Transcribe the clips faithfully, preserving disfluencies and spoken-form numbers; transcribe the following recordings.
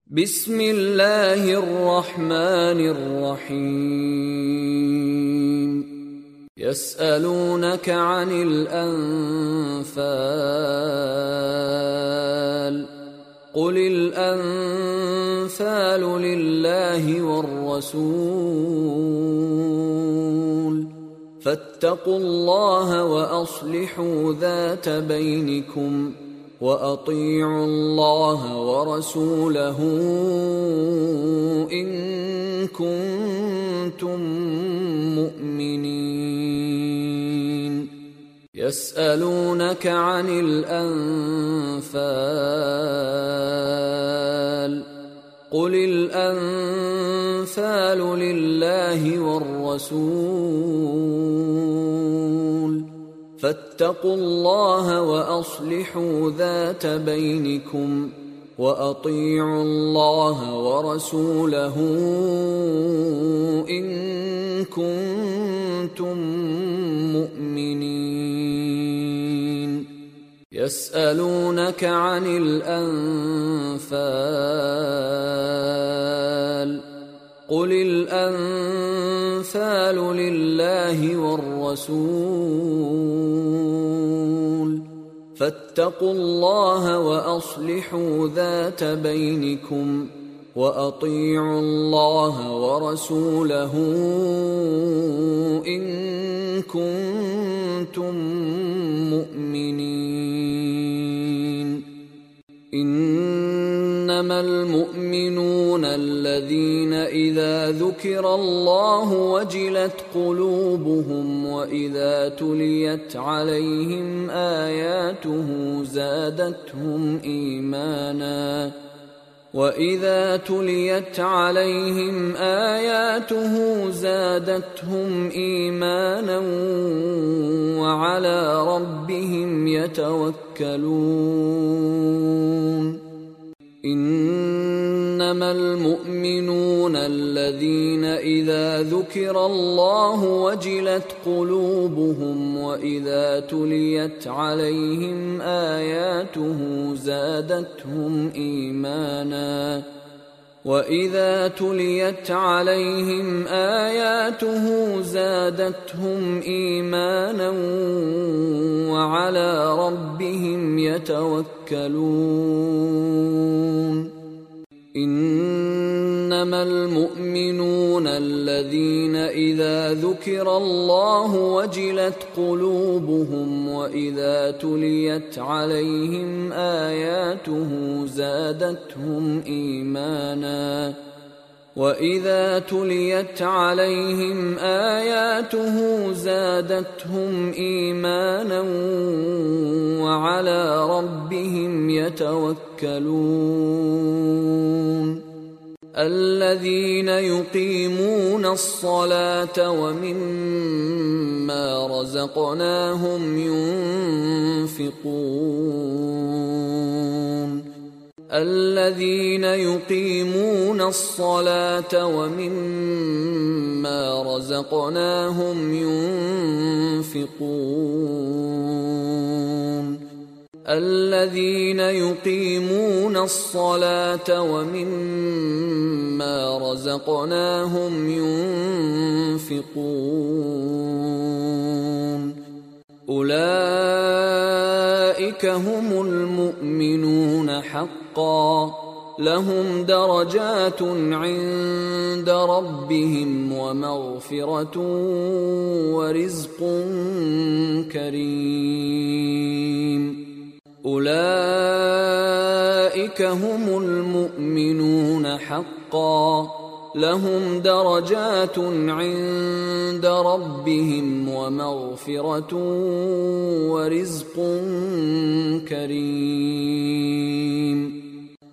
बिस्मिल्लाहिर रहमानिर रहीम। यसअलूनका अनिल अन्फाल कुलिल अन्फालु लिल्लाहि वर्रसूल फत्तकुल्लाह व अस्लिहू ज़ात बैनिकुम وأطيعوا الله ورسوله إن كنتم مؤمنين يسألونك عن الأنفال قل الأنفال لله والرسول فاتقوا الله وأصلحوا ذات بينكم وأطيعوا الله ورسوله إن كنتم مؤمنين يسألونك عن الأنفال قل الأنفال لله والرسول فاتقوا الله وأصلحوا ذات بينكم وأطيعوا الله ورسوله إن كنتم مؤمنين إنما المؤمنون الذين إذا ذكر الله وجلت قلوبهم وإذا تليت عليهم آياته زادتهم إيمانا وإذا تليت عليهم آياته زادتهم إيمانا وعلى ربهم يتوكلون إنما المؤمنون الذين إذا ذكر الله وجلت قلوبهم وإذا تليت عليهم آياته زادتهم إيمانا وإذا تليت عليهم آياته زادتهم إيمانا وعلى ربهم يتوكلون إنما المؤمنون الذين إذا ذكر الله وجلت قلوبهم وإذا تليت عليهم آياته زادتهم إيمانا وإذا تليت عليهم آياته زادتهم إيمانا وعلى ربهم يتوكلون الذين يقيمون الصلاة ومما رزقناهم ينفقون الذين يقيمون الصلاة ومما رزقناهم ينفقون الذين يقيمون الصلاة ومما رزقناهم ينفقون أولئك هم المؤمنون حقا لهم درجات عند ربهم ومغفرة ورزق كريم أولئك هم المؤمنون حقا لهم درجات عند ربهم ومغفرة ورزق كريم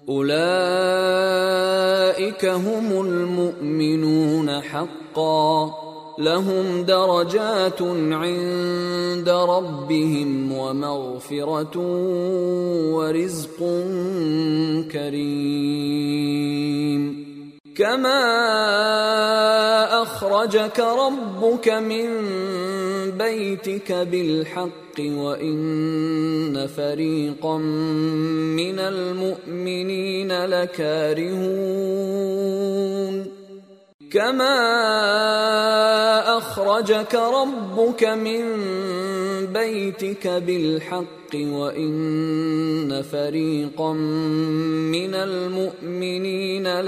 أولئك هم المؤمنون حقا لهم درجات عند ربهم ومغفرة ورزق كريم كما أخرجك ربك من بيتك بالحق وإن فريقا من المؤمنين لكارهون كما أخرجك ربك من بيتك بالحق وإن فريقا من المؤمنين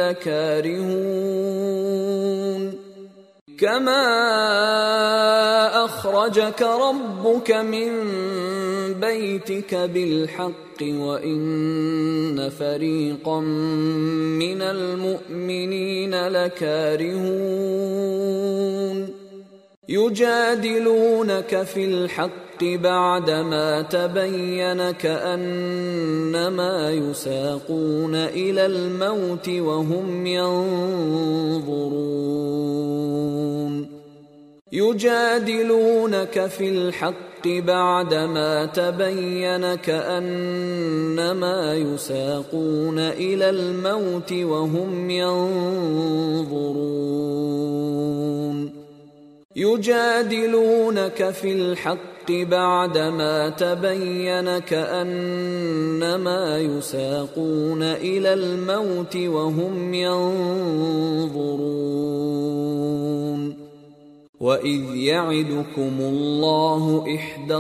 لكارهون كما أخرجك ربك من بيتك بالحق وإن فريقا من المؤمنين لكارهون يجادلونك في الحق بعدما تبين كأنما يساقون إلى الموت وهم ينظرون يجادلونك في الحق بعدما تبين كأنما يساقون إلى الموت وهم ينظرون يجادلونك في الحق بعدما تبين كأنما يساقون إلى الموت وهم ينظرون وإذ يعدكم الله إحدى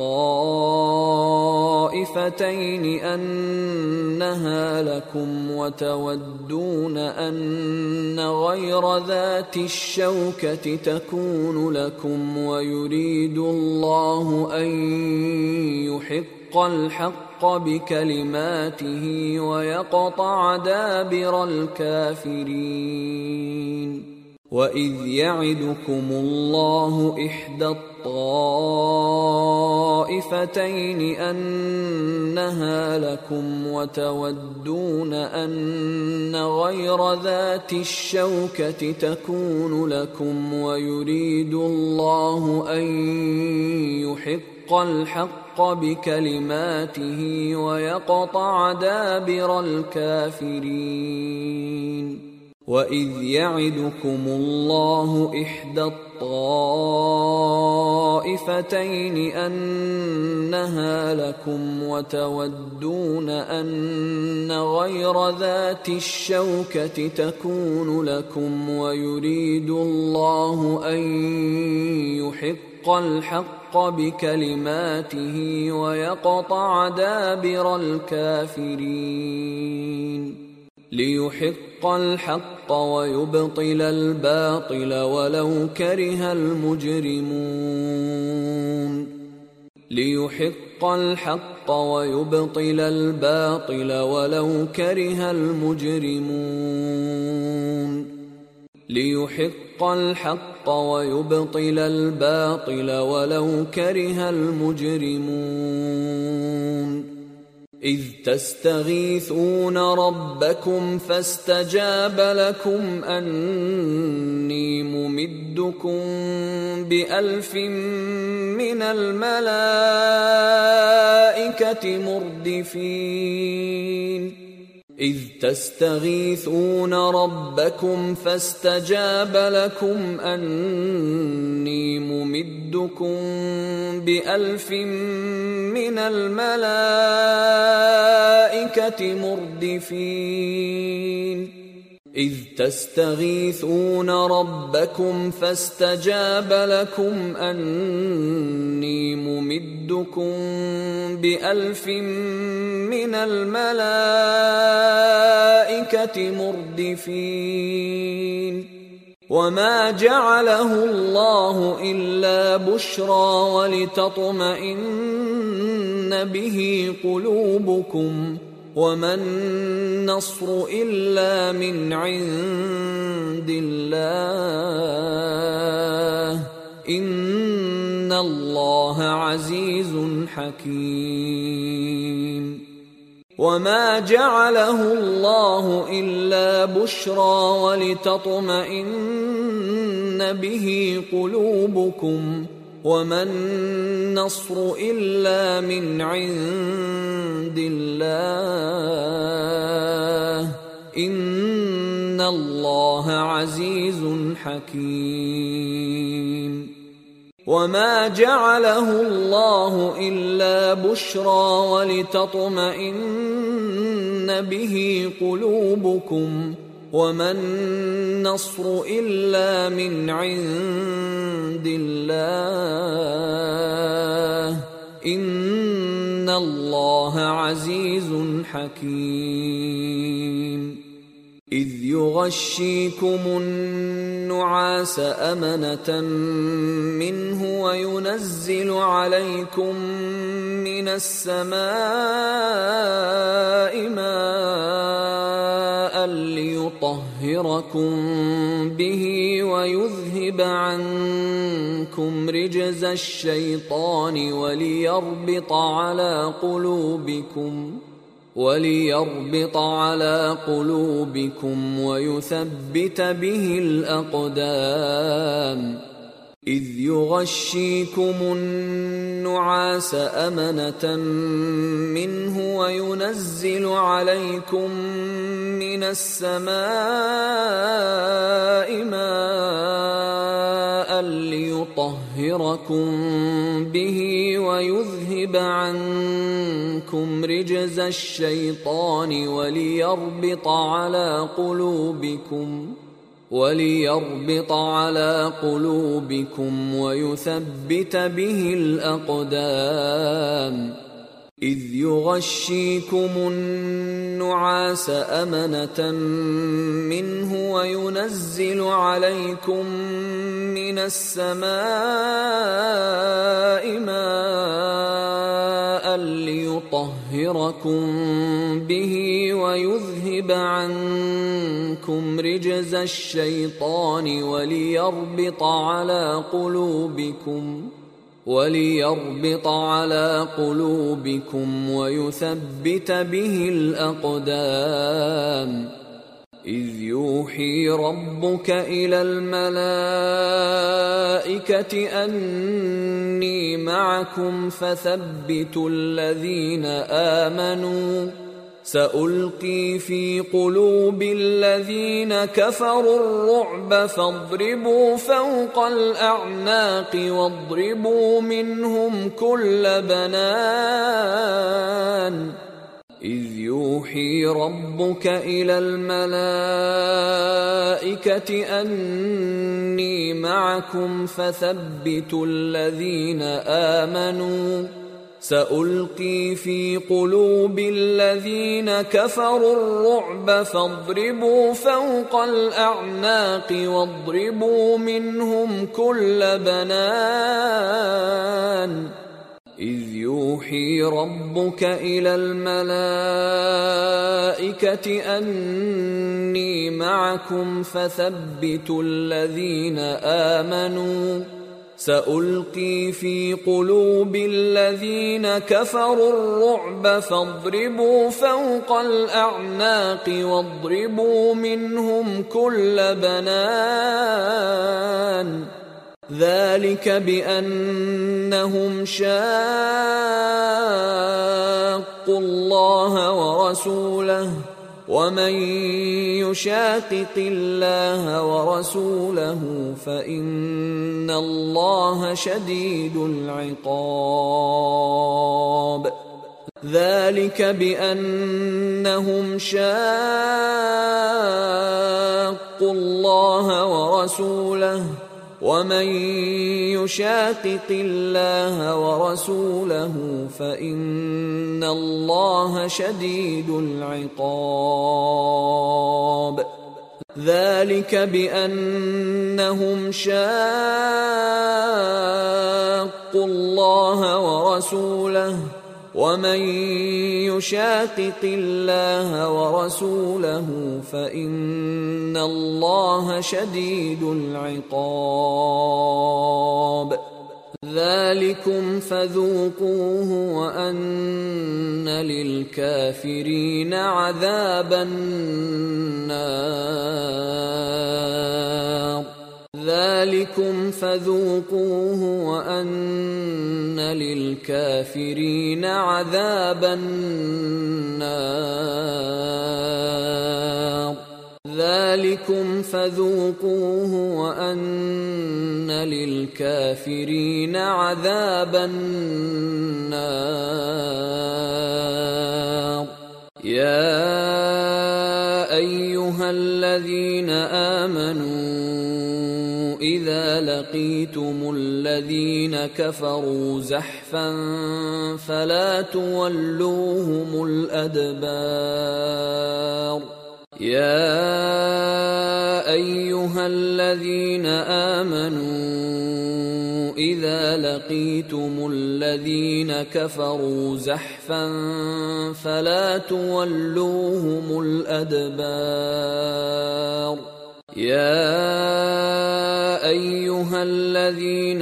الطائفتين أنها لكم وتودون أن غير ذات الشوكة تكون لكم ويريد الله أن يحق الحق بكلماته ويقطع دابر الكافرين وإذ يعدكم الله إحدى الطائفتين أنها لكم وتودون أن غير ذات الشوكة تكون لكم ويريد الله أن يحق الحق بكلماته ويقطع دابر الكافرين وإذ يعدكم الله إحدى الطائفتين أنها لكم وتودون أن غير ذات الشوكة تكون لكم ويريد الله أن يحق الحق بكلماته ويقطع دابر الكافرين ليحق الحق ويبطل الباطل ولو كره المجرمون ليحق الحق ويبطل الباطل ولو كره المجرمون ليحق الحق ويبطل الباطل ولو كره المجرمون إذ تستغيثون ربكم فاستجاب لكم أني ممدكم بألف من الملائكة مردفين إذ تستغيثون ربكم فاستجاب لكم أني ممدكم بألف من الملائكة مردفين إذ تستغيثون ربكم فاستجاب لكم أني ممدكم بألف من الملائكة مردفين وما جعله الله إلا بشرى ولتطمئن به قلوبكم وما النصر إلا من عند الله إن الله عزيز حكيم وما جعله الله إلا بشرى ولتطمئن به قلوبكم وما النصر إلا من عند الله إن إن الله عزيز حكيم وما جعله الله إلا بشرى ولتطمئن به قلوبكم وما النصر إلا من عند الله إن الله عزيز حكيم إذ يغشيكم النعاس أمنة منه وينزل عليكم من السماء ماء ليطهركم به ويذهب عنكم رجز الشيطان وليربط على قلوبكم وليربط على قلوبكم ويثبت به الأقدام إذ يغشيكم النعاس أمنة منه وينزل عليكم من السماء ماء ليطهركم به ويذهب عنكم رجز الشيطان وليربط على قلوبكم وليربط على قلوبكم ويثبت به الأقدام إذ يغشيكم النعاس أمنة منه وينزل عليكم من السماء ماء ليطهركم به ويذهب عنكم رجز الشيطان وليربط على قلوبكم وليربط على قلوبكم ويثبت به الأقدام إذ يوحي ربك إلى الملائكة أني معكم فثبتوا الذين آمنوا سألقي في قلوب الذين كفروا الرعب فاضربوا فوق الأعناق واضربوا منهم كل بنان إذ يوحي ربك إلى الملائكة أني معكم فثبتوا الذين آمنوا سألقي في قلوب الذين كفروا الرعب فاضربوا فوق الأعناق واضربوا منهم كل بنان إذ يوحي ربك إلى الملائكة أني معكم فثبتوا الذين آمنوا سألقي في قلوب الذين كفروا الرعب فاضربوا فوق الأعناق واضربوا منهم كل بنان ذلك بأنهم شاقوا الله ورسوله ومن يشاقق الله ورسوله فإن الله شديد العقاب ذلك بأنهم شاقوا الله ورسوله ومن يشاقق الله ورسوله فإن الله شديد العقاب ذلك بأنهم شاقوا الله ورسوله ومن يشاقق الله ورسوله فإن الله شديد العقاب ذلكم فذوقوه وأن للكافرين عذاب النار ذلكم فذوقوه وأن للكافرين عذاب النار ذلكم فذوقوه وأن للكافرين عذاب النار. يا أيها الذين آمنوا إذا لقيتم الذين كفروا زحفا فلا تولوهم الأدبار. يا أيها الذين آمنوا إذا لقيتم الذين كفروا زحفا فلا تولوهم الأدبار. يا أيها الذين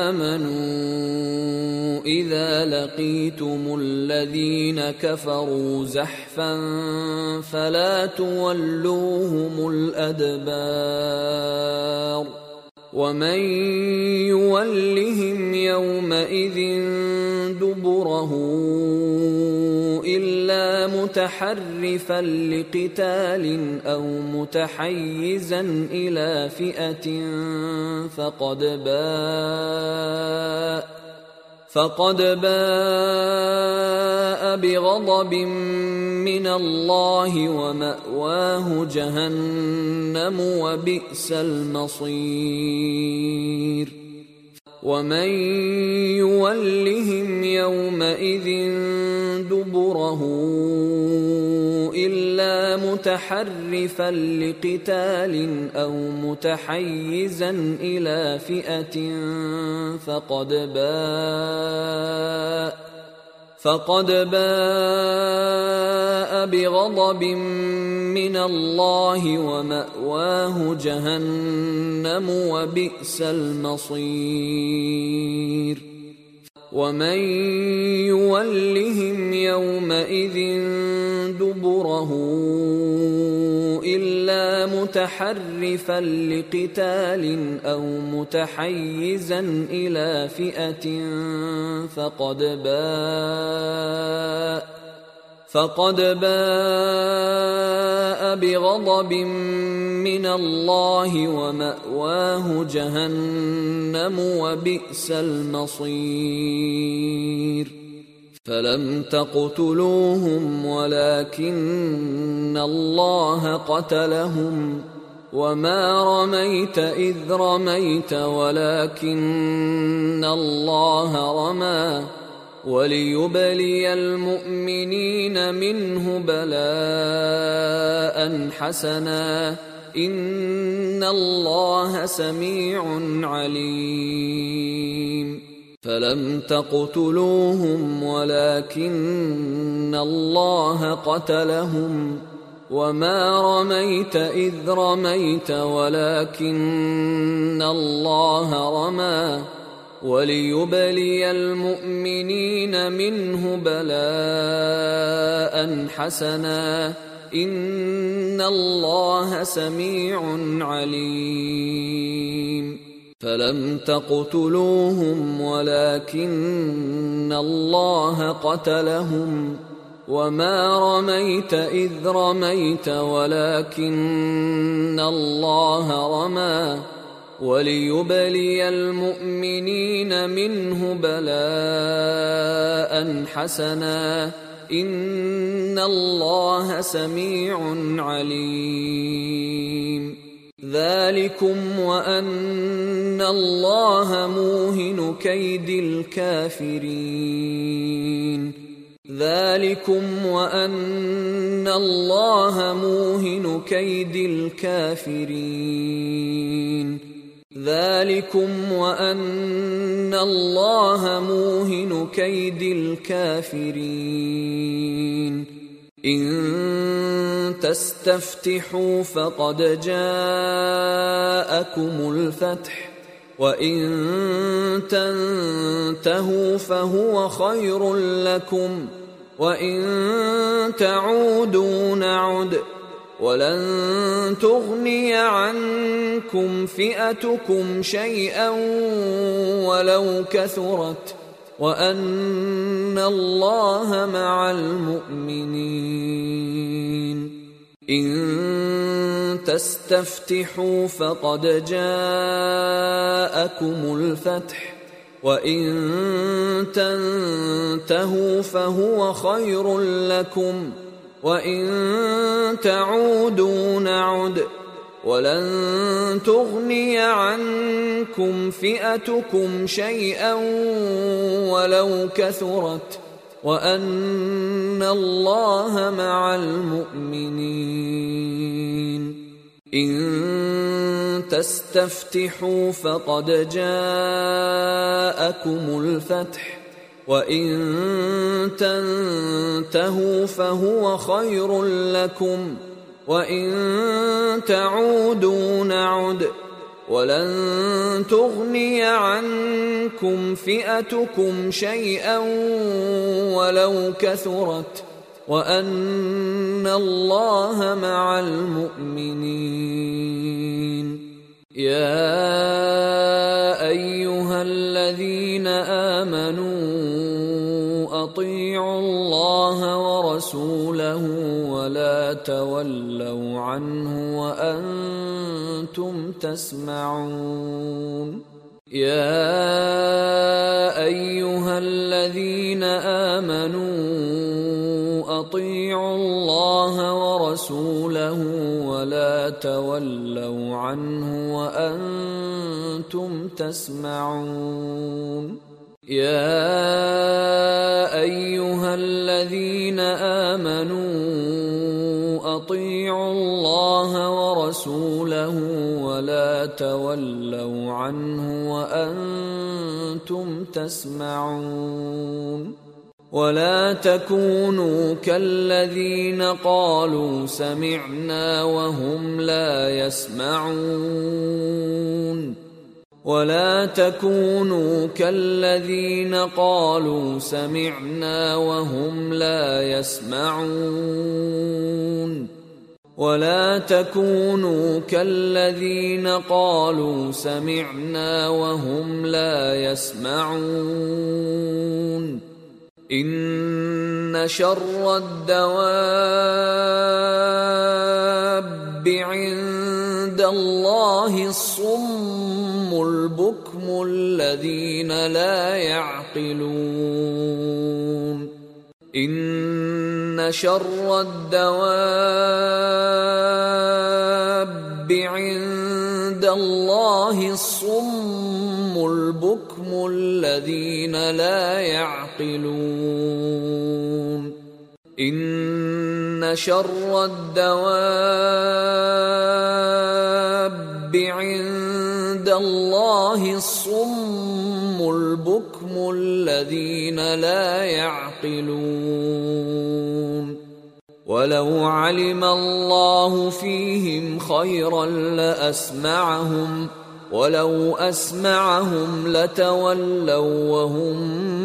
آمنوا إذا لقيتم الذين كفروا زحفا فلا تولوهم الأدبار. ومن يولهم يومئذ دبره إلا متحرفا لقتال أو متحيزا إلى فئة فقد باء فقد باء بغضب من الله ومأواه جهنم وبئس المصير. ومن يولهم يومئذ دبره إلا متحرفا لقتال أو متحيزا إلى فئة فقد باء فقد باء بغضب من الله ومأواه جهنم وبئس المصير. ومن يولهم يومئذ دبره إلا متحرفا لقتال أو متحيزا إلى فئة فقد باء فقد باء بغضب من الله ومأواه جهنم وبئس المصير. فلم تقتلوهم ولكن الله قتلهم وما رميت إذ رميت ولكن الله رمى وليبلي المؤمنين منه بلاء حسنا إن الله سميع عليم. فلم تقتلوهم ولكن الله قتلهم وما رميت إذ رميت ولكن الله رمى وليبلي المؤمنين منه بلاء حسنا إن الله سميع عليم. فلم تقتلوهم ولكن الله قتلهم وما رميت إذ رميت ولكن الله رمى وليبلي المؤمنين منه بلاء حسنا إن الله سميع عليم. ذلكم وأن الله موهن كيد الكافرين. ذلكم وأن الله موهن كيد الكافرين. ذلكم وأن الله موهن كيد الكافرين. إن تستفتحوا فقد جاءكم الفتح وإن تنتهوا فهو خير لكم وإن تعودوا نعد ولن تغني عنكم فئتكم شيئا ولو كثرت وأن الله مع المؤمنين. إن تستفتحوا فقد جاءكم الفتح وإن تنتهوا فهو خير لكم وإن تعودوا نعد ولن تغني عنكم فئتكم شيئا ولو كثرت وأن الله مع المؤمنين إن تستفتحوا فقد جاءكم الفتح وإن تنتهوا فهو خير لكم وإن تعودوا نعد ولن تغني عنكم فئتكم شيئا ولو كثرت وأن الله مع المؤمنين يا أيها الذين آمنوا أطيعوا الله ورسوله ولا تولوا عنه وأنتم تسمعون يا أيها الذين آمنوا أطيعوا الله ورسوله ولا تولوا عنه وأنتم تسمعون يا أيها الذين آمنوا أطيعوا الله ورسوله ولا تولوا عنه وأنتم تسمعون ولا تكونوا كالذين قالوا سمعنا وهم لا يسمعون ولا تكونوا كالذين قالوا سمعنا وهم لا يسمعون ولا تكونوا كالذين قالوا سمعنا وهم لا يسمعون إن شر الدواب عند الله الصم البكم الذين لا يعقلون إن شر الدواب عند الله الصم البكم الذين لا يعقلون إن شر الدواب عند الله الصم البكم الذين لا يعقلون ولو علم الله فيهم خيرا لأسمعهم ولو أسمعهم لتولوا وهم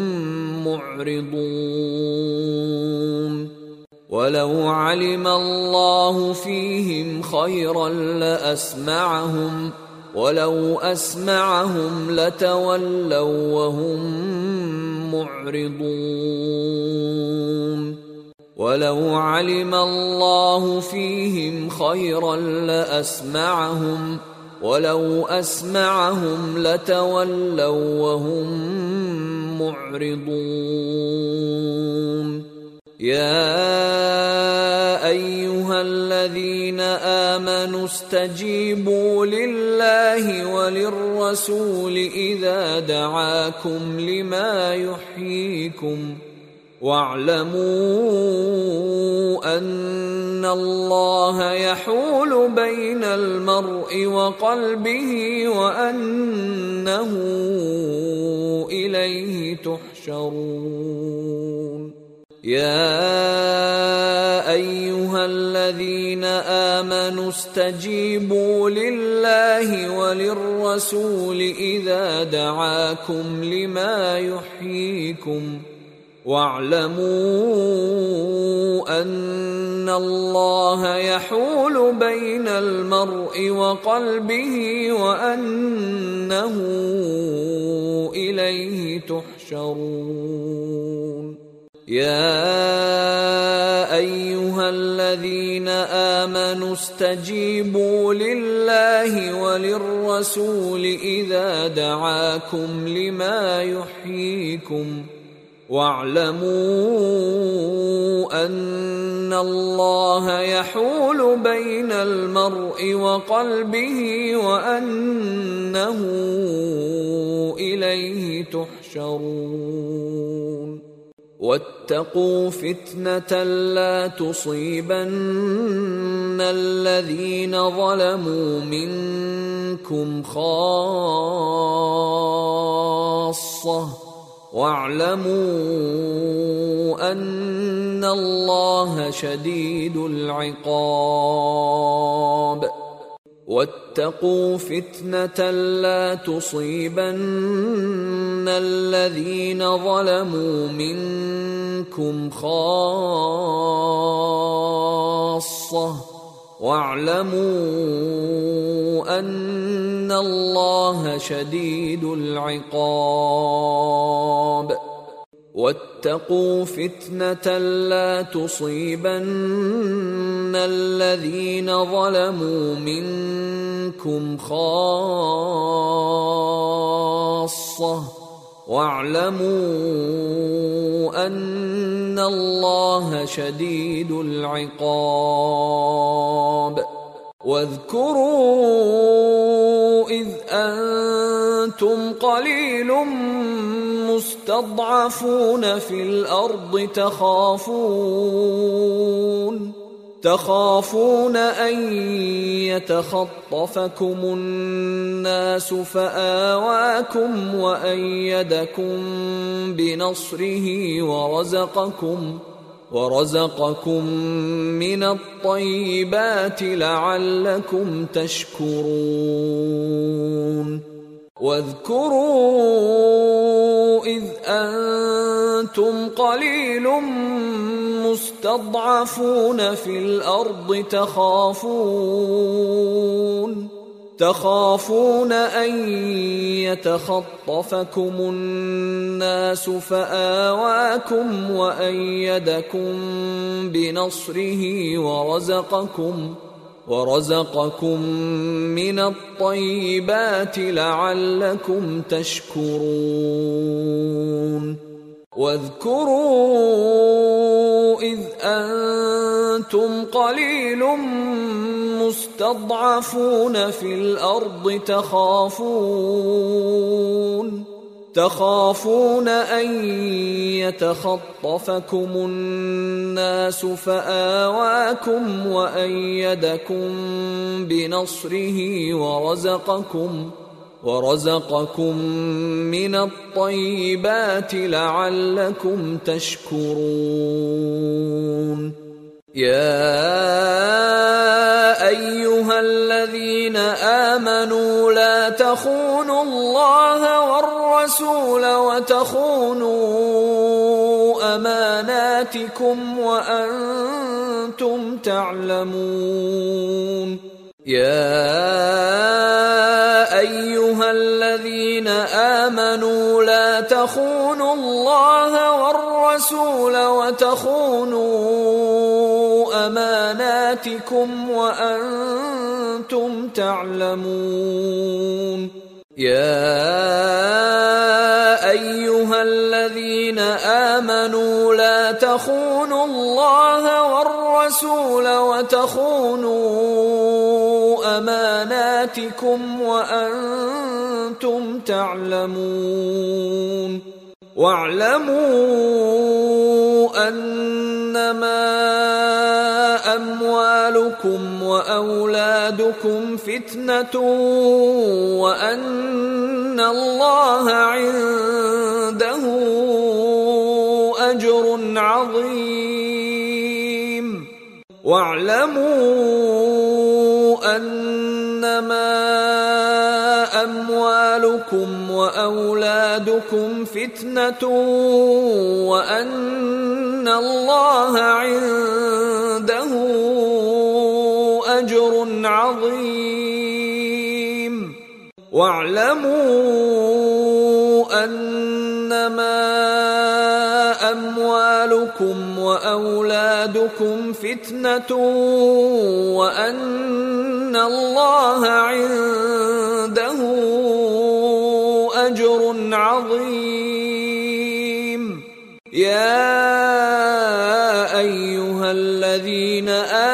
معرضون ولو علم الله فيهم خيرا لأسمعهم ولو أسمعهم لتولوا وهم معرضون ولو علم الله فيهم خيرا لأسمعهم ولو أسمعهم لتولوا وهم معرضون يا أيها الذين آمنوا استجيبوا لله وللرسول إذا دعاكم لما يحييكم واعلموا أن الله يحول بين المرء وقلبه وأنه إليه تحشرون يا أيها الذين آمنوا استجيبوا لله وللرسول إذا دعاكم لما يحييكم واعلموا أن الله يحول بين المرء وقلبه وأنه إليه تحشرون يا أيها الذين آمنوا استجيبوا لله وللرسول إذا دعاكم لما يحييكم واعلموا أن الله يحول بين المرء وقلبه وأنه إليه تحشرون واتقوا فتنة لا تصيبن الذين ظلموا منكم خاصة واعلموا أن الله شديد العقاب واتقوا فتنة لا تصيبن الذين ظلموا منكم خاصة واعلموا أن الله شديد العقاب واتقوا فتنة لا تصيبن الذين ظلموا منكم خاصة واعلموا أن الله شديد العقاب واذكروا إذ أنتم قليل مستضعفون في الأرض تخافون تخافون أن يتخطفكم الناس فآواكم وأيدكم بنصره ورزقكم ورزقكم من الطيبات لعلكم تشكرون واذكروا إذ أنتم قليل مستضعفون في الأرض تخافون تخافون أن يتخطفكم الناس فآواكم وأيدكم بنصره ورزقكم ورزقكم من الطيبات لعلكم تشكرون واذكروا إذ أنتم قليل مستضعفون في الأرض تخافون تخافون أن يتخطفكم الناس فآواكم وأيدكم بنصره ورزقكم ورزقكم من الطيبات لعلكم تشكرون يا أيها الذين آمنوا لا تخونوا الله والرسول وتخونوا أماناتكم وأنتم تعلمون يا أيها الذين آمنوا لا تخونوا الله والرسول وتخونوا أماناتكم وأنتم تعلمون يا أيها الذين آمنوا لا تخونوا الله والرسول وتخونوا أماناتكم وأنتم تعلمون واعلموا أنما أموالكم وأولادكم فتنة وأن الله عنده أجر عظيم واعلموا أنما أموالكم وأولادكم فتنة وأن الله عنده أجر عظيم واعلموا أنما أموالكم أموالكم وأولادكم فتنة وأن الله عنده أجر عظيم. يا أيها الذين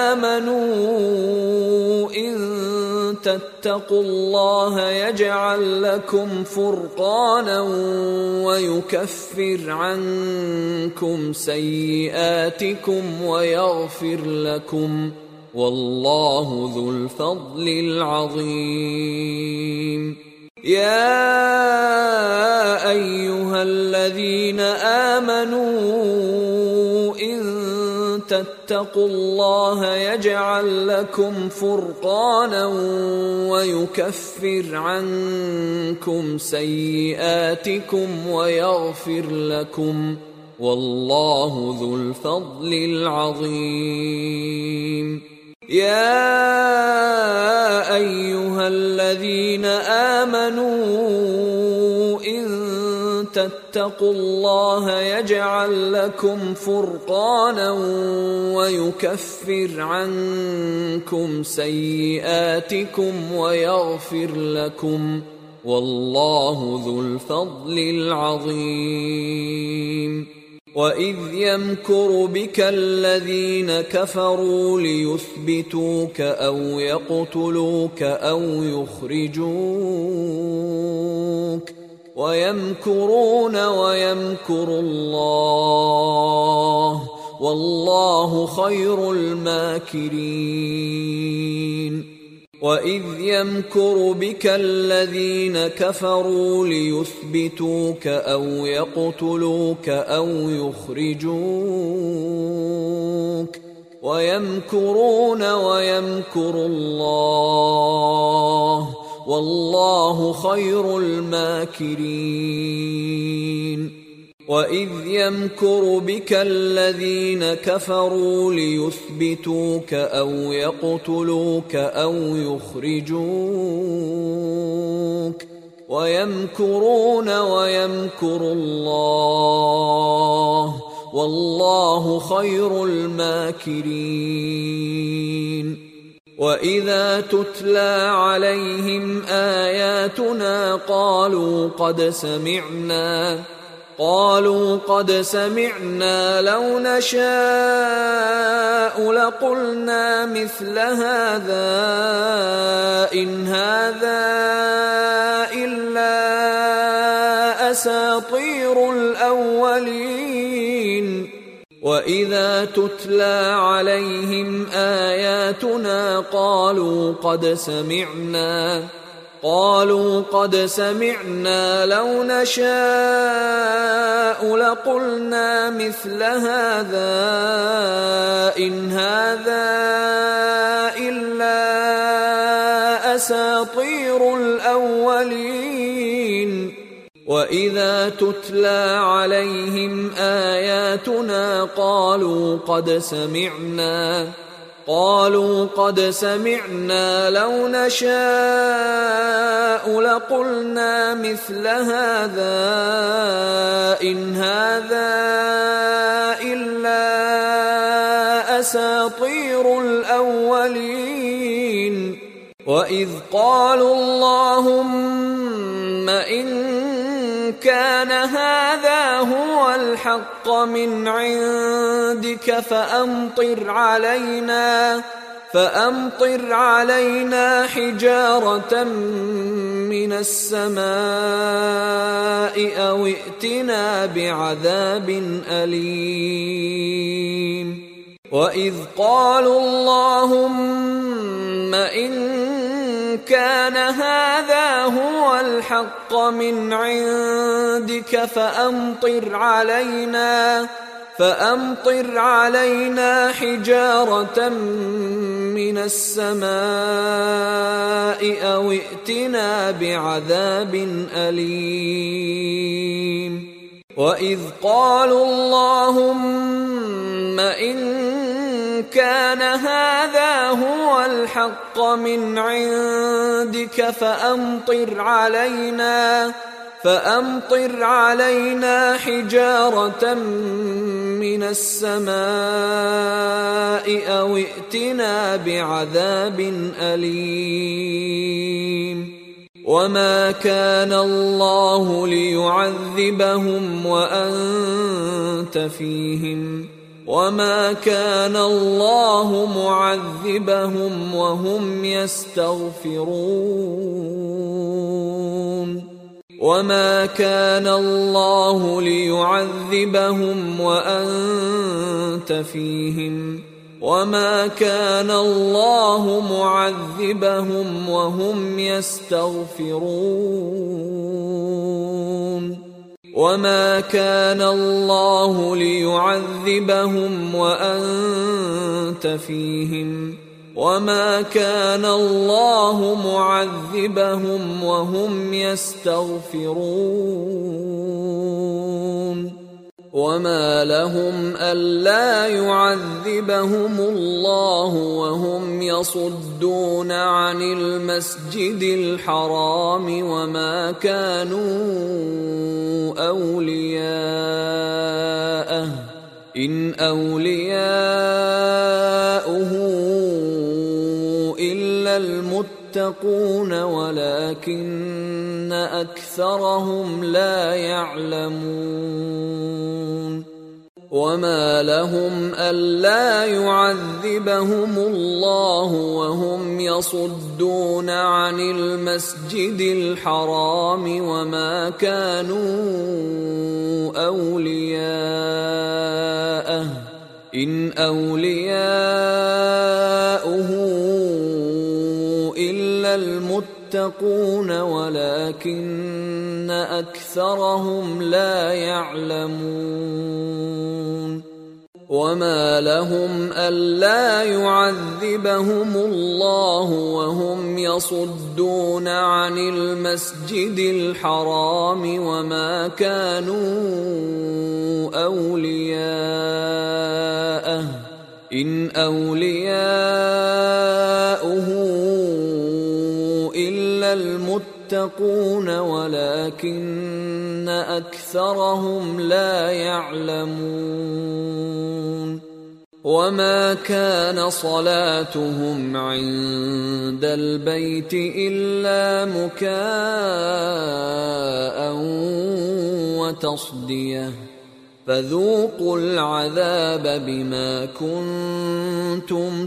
آمنوا إن تتقوا الله يجعل لكم فرقانا ويكفر عنكم سيئاتكم ويغفر لكم، والله ذو الفضل العظيم. يا أيها الذين آمنوا إن تتقوا الله يجعل لكم فرقانا ويكفر عنكم سيئاتكم ويغفر لكم، والله ذو الفضل العظيم. يا أيها الذين آمنوا إن تتقوا الله يجعل لكم فرقانا ويكفر عنكم سيئاتكم ويغفر لكم، والله ذو الفضل العظيم. وإذ يمكر بك الذين كفروا ليثبتوك أو يقتلوك أو يخرجوك ويمكرون ويمكر الله، والله خير الماكرين. وإذ يمكر بك الذين كفروا ليثبتوك أو يقتلوك أو يخرجوك ويمكرون ويمكر الله، والله خير الماكرين. وإذ يمكر بك الذين كفروا ليثبتوك أو يقتلوك أو يخرجوك ويمكرون ويمكر الله، والله خير الماكرين. وإذا تتلى عليهم آياتنا قالوا قد سمعنا قالوا قد سمعنا لو نشاء لقلنا مثل هذا إن هذا إلا أساطير الأولين. وإذا تتلى عليهم آياتنا قالوا قد سمعنا قالوا قد سمعنا لو نشاء لقلنا مثل هذا إن هذا إلا أساطير الأولين. وإذا تتلى عليهم آياتنا قالوا قد سمعنا قالوا قد سمعنا لو نشاء لقلنا مثل هذا إن هذا إلا أساطير الأولين. وإذ قالوا اللهم إن كان هذا هو الحق من عندك فأمطر علينا فأمطر علينا حجارة من السماء أو ائتنا بعذاب أليم. وإذ قالوا اللهم إن كان هذا هو الحق من عندك فأمطر علينا فأمطر علينا حجارة من السماء أو ائتنا بعذاب أليم. وإذ قالوا اللهم إن كان هذا هو الحق من عندك فأمطر علينا فأمطر علينا حجارة من السماء أو ائتنا بعذاب أليم وما كان الله ليعذبهم وأنت فيهم وما كان الله معذبهم وهم يستغفرون وما كان الله ليعذبهم وأنت فيهم وما كان الله معذبهم وهم يستغفرون وما كان الله ليعذبهم وأنت فيهم وما كان الله معذبهم وهم يستغفرون وما لهم ألا يعذبهم الله وهم يصدون عن المسجد الحرام وما كانوا أولياءه إن أولياؤه إلا المتقون ولكن أكثرهم لا يعلمون وما لهم ألا يعذبهم الله وهم يصدون عن المسجد الحرام وما كانوا أولياءه إن أولياؤه إلا المتقون ولكن أكثرهم لا يعلمون وما لهم ألا يعذبهم الله وهم يصدون عن المسجد الحرام وما كانوا أولياءه إن أولياؤه إلا المتقون ولكن أكثرهم لا يعلمون وما كان صلاتهم عند البيت إلا مكاء وتصدية فذوقوا العذاب بما كنتم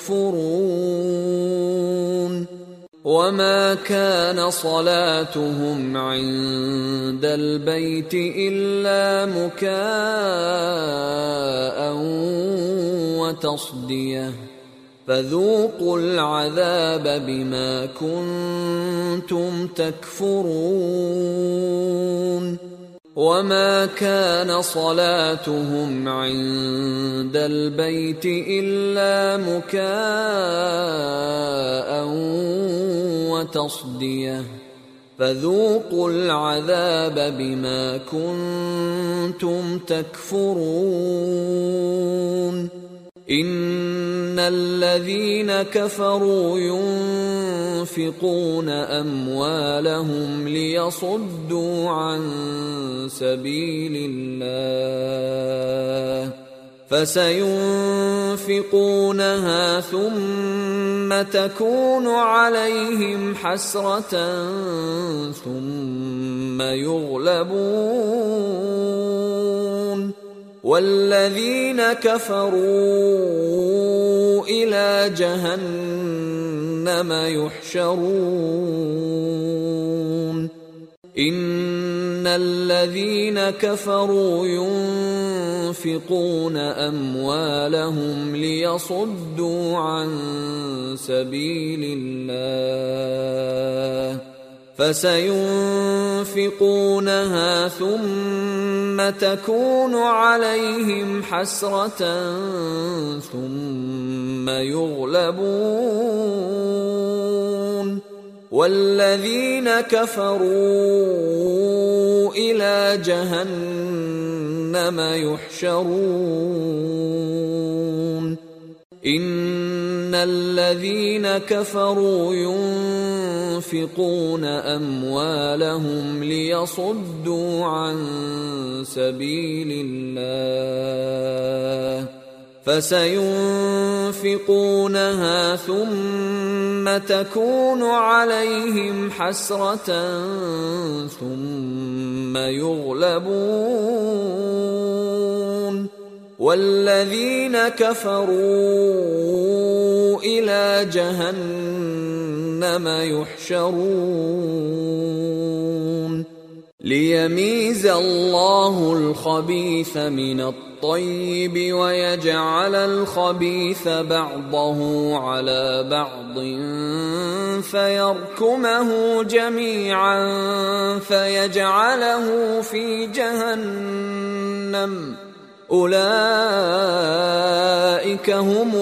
تكفرون وما كان صلاتهم عند البيت إلا مكاء وتصدية فذوقوا العذاب بما كنتم تكفرون وما كان صلاتهم عند البيت إلا مكاء وتصدية فذوقوا العذاب بما كنتم تكفرون إن الذين كفروا ينفقون أموالهم ليصدوا عن سبيل الله فسينفقونها ثم تكون عليهم حسرة ثم يغلبون والذين كفروا إلى جهنم يحشرون إن الذين كفروا ينفقون أموالهم ليصدوا عن سبيل الله فسينفقونها ثم تكون عليهم حسرة ثم يغلبون والذين كفروا إلى جهنم يحشرون إن الذين كفروا ينفقون أموالهم ليصدوا عن سبيل الله فسينفقونها ثم تكون عليهم حسرة ثم يغلبون والذين كفروا إلى جهنم يحشرون ليميز الله الخبيث من الطيب ويجعل الخبيث بعضه على بعض فيركمه جميعا فيجعله في جهنم أولئك هم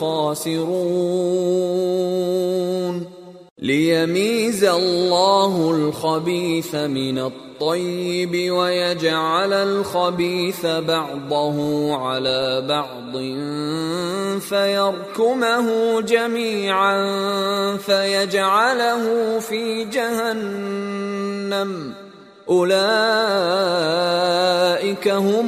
الخاسرون ليميز الله الخبيث من الطيب ويجعل الخبيث بعضه على بعض فيركمه جميعا فيجعله في جهنم أولئك هم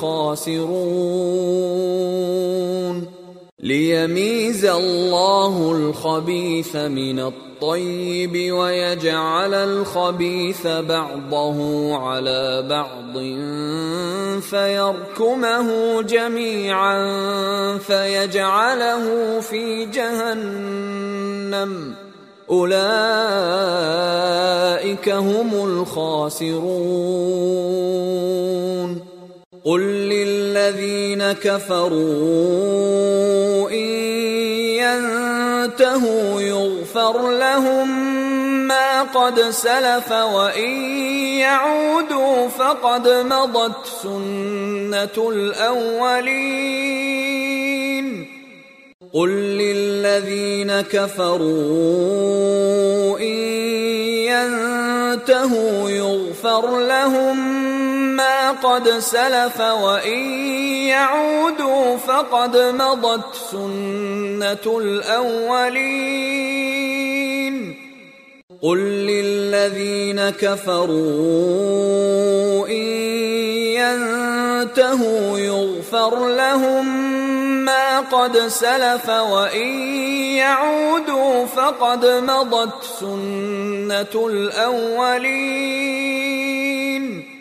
الخاسرون ليميز الله الخبيث من الطيب ويجعل الخبيث بعضه على بعض فيركمه جميعا فيجعله في جهنم أولئك هم الخاسرون قل للذين كفروا إن ينتهوا يغفر لهم ما قد سلف وإن يعودوا فقد مضت سنة الأولين قل للذين كفروا إن ينتهوا يغفر لهم ما قد سلف وإن يعودوا فقد مضت سنة الأولين قل للذين كفروا إن ينتهوا يغفر لهم ما قد سلف وإن يعودوا فقد مضت سنة الأولين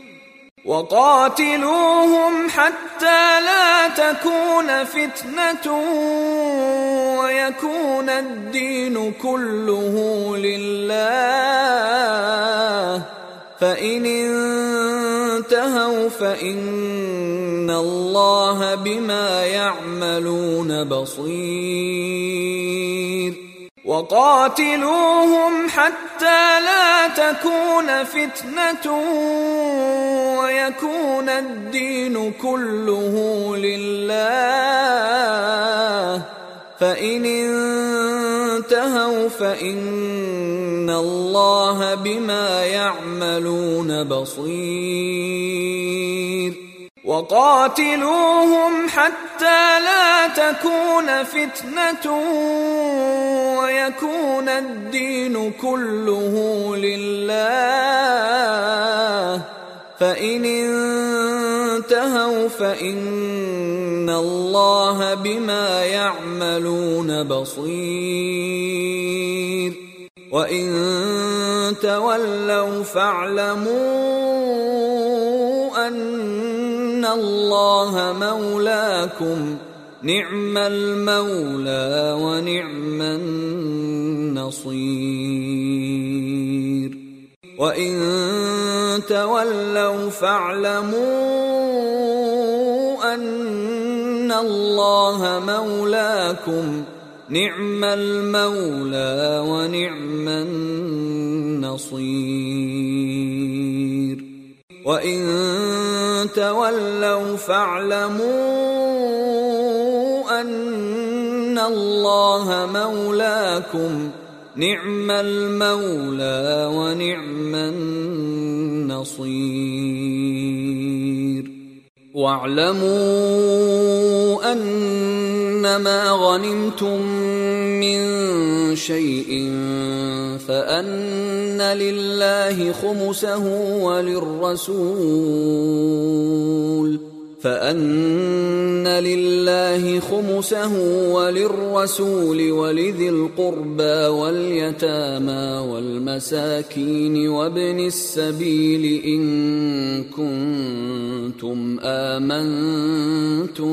وقاتلوهم حتى لا تكون فتنة ويكون الدين كله لله فإن انتهوا فإن الله بما يعملون بصير وقاتلوهم حتى لا تكون فتنة ويكون الدين كله لله فإن انتهوا فإن الله بما يعملون بصير وقاتلوهم حتى لا تكون فتنة ويكون الدين كله لله فإن انتهوا فإن الله بما يعملون بصير وإن تولوا فاعلموا أن الله مولاكم نعم المولى ونعم النصير وإن تولوا فاعلموا أن الله مولاكم نعم المولى ونعم النصير وإن تولوا فاعلموا أن الله مولاكم نعم المولى ونعم النصير واعلموا أن أنما غنمتم من شيء فأن لله خمسه وللرسول فأن لله خمسه وللرسول ولذي القربى واليتامى والمساكين وابن السبيل إن كنتم آمنتم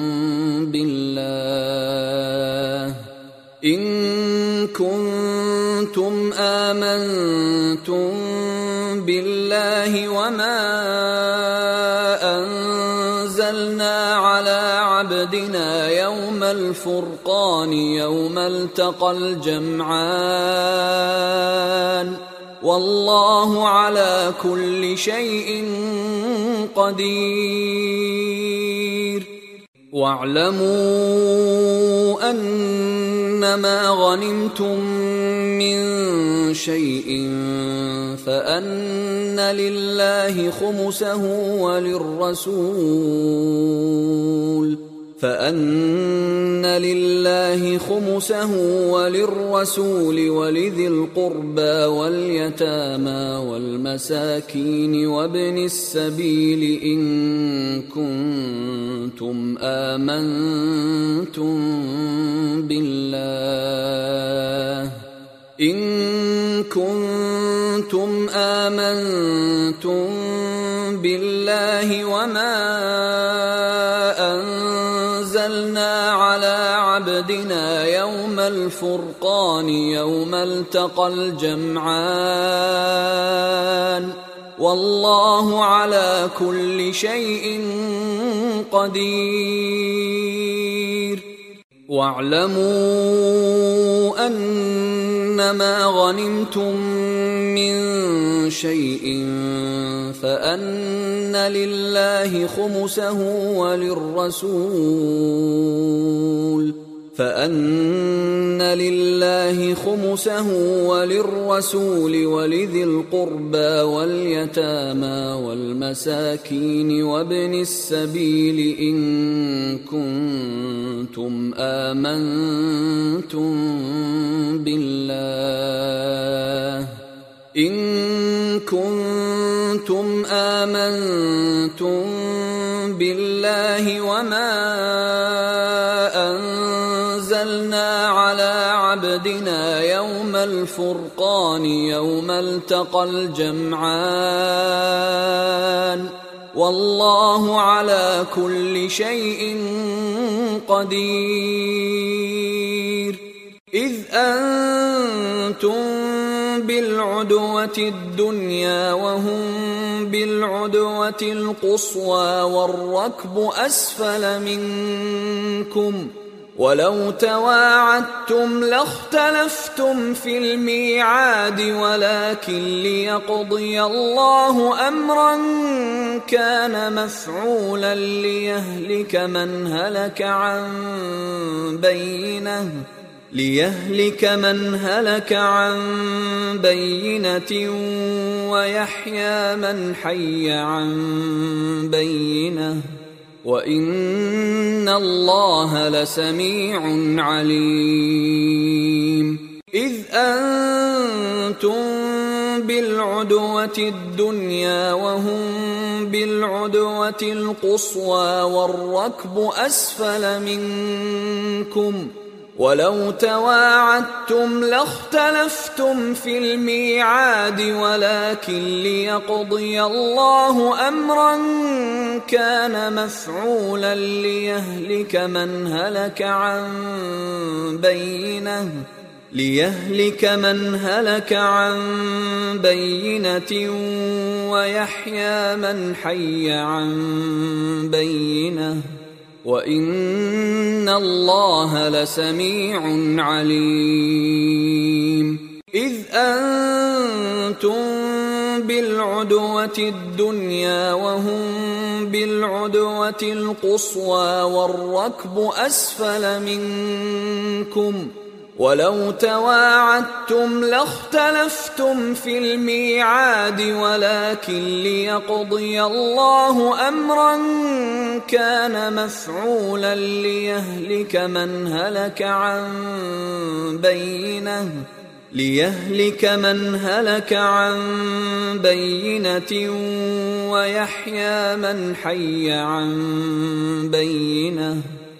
بالله إن كنتم آمنتم بالله وما أنزلنا على عبدنا يوم الفرقان يوم التقى الجمعان والله على كل شيء قدير واعلموا أنما غنمتم من شيء فأن لله خمسه وللرسول فأن لله خمسه وللرسول ولذي القربى واليتامى والمساكين وابن السبيل إن كنتم آمنتم بالله إن كنتم آمنتم بالله وما أنزلنا على عبدنا يوم الفرقان يوم التقى الجمعان والله على كل شيء قدير واعلموا أنما غنمتم من شيء فأن لله خمسه وللرسول فأن لله خمسه وللرسول ولذي القربى واليتامى والمساكين وابن السبيل إن كنتم آمنتم بالله إن كنتم آمنتم بالله وما أنزلنا على عبدنا يوم الفرقان يوم التقى الجمعان والله على كل شيء قدير إذ أنتم بالعدوة الدنيا وهم بالعدوة القصوى والركب أسفل منكم ولو تواعدتم لاختلفتم في الميعاد ولكن ليقضي الله أمرا كان مفعولا ليهلك من هلك عن بينه ليهلك من هلك عن بينة ويحيى من حي عن بينة وإن الله لسميع عليم إذ أنتم بالعدوة الدنيا وهم بالعدوة القصوى والركب أسفل منكم ولو تواعدتم لاختلفتم في الميعاد ولكن ليقضي الله أمرا كان مفعولا ليهلك من هلك عن بينة ليهلك من هلك عن بينة ويحيى من حي عن بينة وإن الله لسميع عليم إذ أنتم بالعدوة الدنيا وهم بالعدوة القصوى والركب أسفل منكم ولو تواعدتم لاختلفتم في الميعاد ولكن ليقضي الله أمرا كان مفعولا ليهلك من هلك عن بينة ليهلك من هلك عن بينة ويحيى من حي عن بينة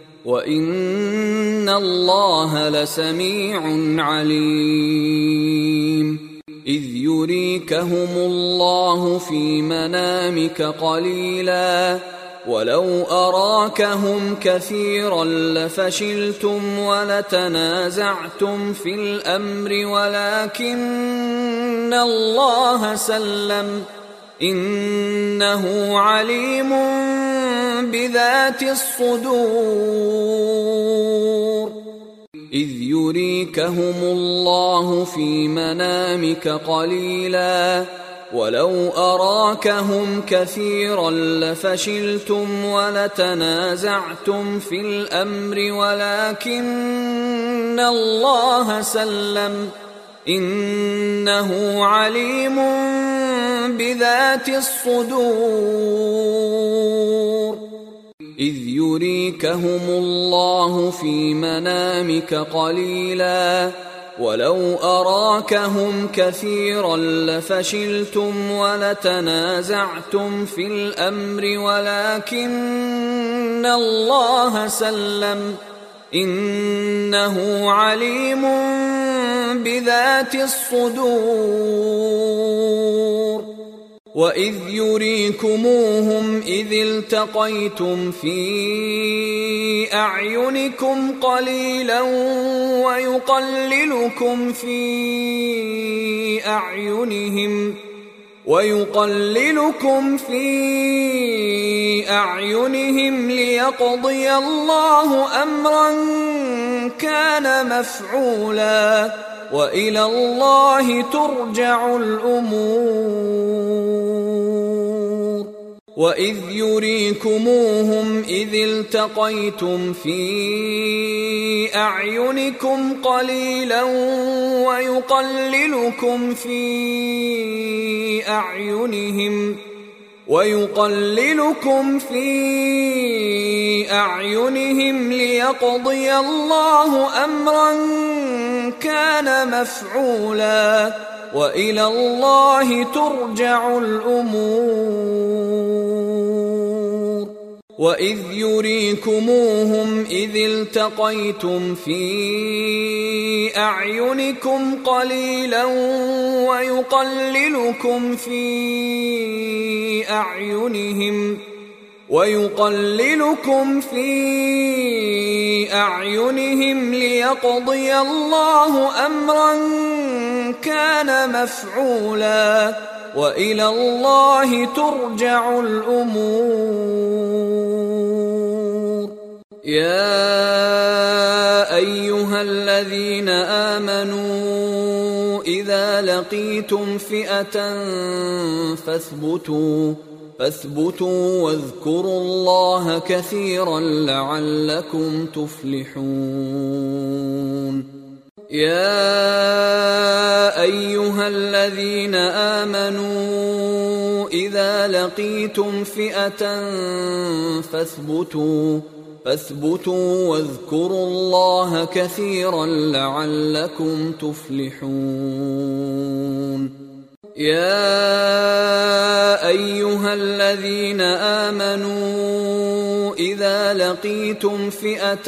وإن الله لسميع عليم إذ يريكهم الله في منامك قليلا ولو أراكهم كثيرا لفشلتم ولتنازعتم في الأمر ولكن الله سلم إنه عليم بذات الصدور إذ يريكهم الله في منامك قليلا ولو أراكهم كثيرا لفشلتم ولتنازعتم في الأمر ولكن الله سلم إنه عليم بذات الصدور إذ يريكهم الله في منامك قليلا ولو أراكهم كثيرا لفشلتم ولتنازعتم في الأمر ولكن الله سلم إنه عليم بذات الصدور وإذ يريكموهم إذ التقيتم في أعينكم قليلا ويقللكم في أعينهم ويقللكم في أعينهم ليقضي الله أمرا كان مفعولا وإلى الله ترجع الأمور وإذ يريكموهم إذ التقيتم في أعينكم قليلا ويقللكم في أعينهم ويقللكم في أعينهم ليقضي الله أمرا كان مفعولا وإلى الله ترجع الأمور وإذ يريكموهم إذ التقيتم في أعينكم قليلا ويقللكم في أعينهم ويقللكم في أعينهم ليقضي الله أمرا كان مفعولا وإلى الله ترجع الأمور يا أيها الذين آمنوا إذا لقيتم فئة فاثبتوا فاثبتوا واذكروا الله كثيرا لعلكم تفلحون يا أيها الذين آمنوا إذا لقيتم فئة فاثبتوا فاثبتوا واذكروا الله كثيرا لعلكم تفلحون يا أيها الذين آمنوا إذا لقيتم فئة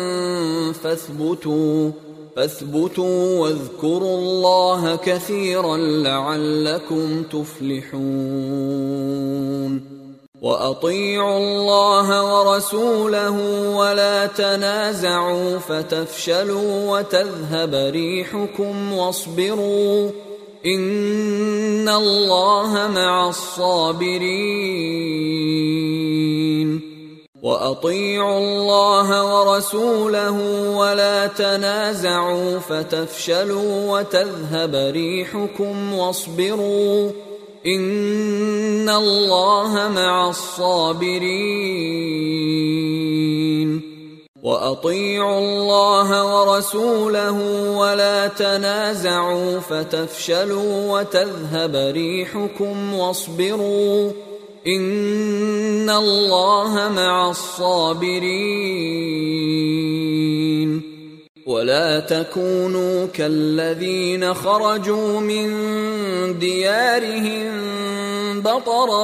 فاثبتوا فاثبتوا واذكروا الله كثيرا لعلكم تفلحون وأطيعوا الله ورسوله ولا تنازعوا فتفشلوا وتذهب ريحكم واصبروا إن الله مع الصابرين وأطيعوا الله ورسوله ولا تنازعوا فتفشلوا وتذهب ريحكم واصبروا إن الله مع الصابرين وأطيعوا الله ورسوله ولا تنازعوا فتفشلوا وتذهب ريحكم واصبروا إن الله مع الصابرين ولا تكونوا كالذين خرجوا من ديارهم بطرا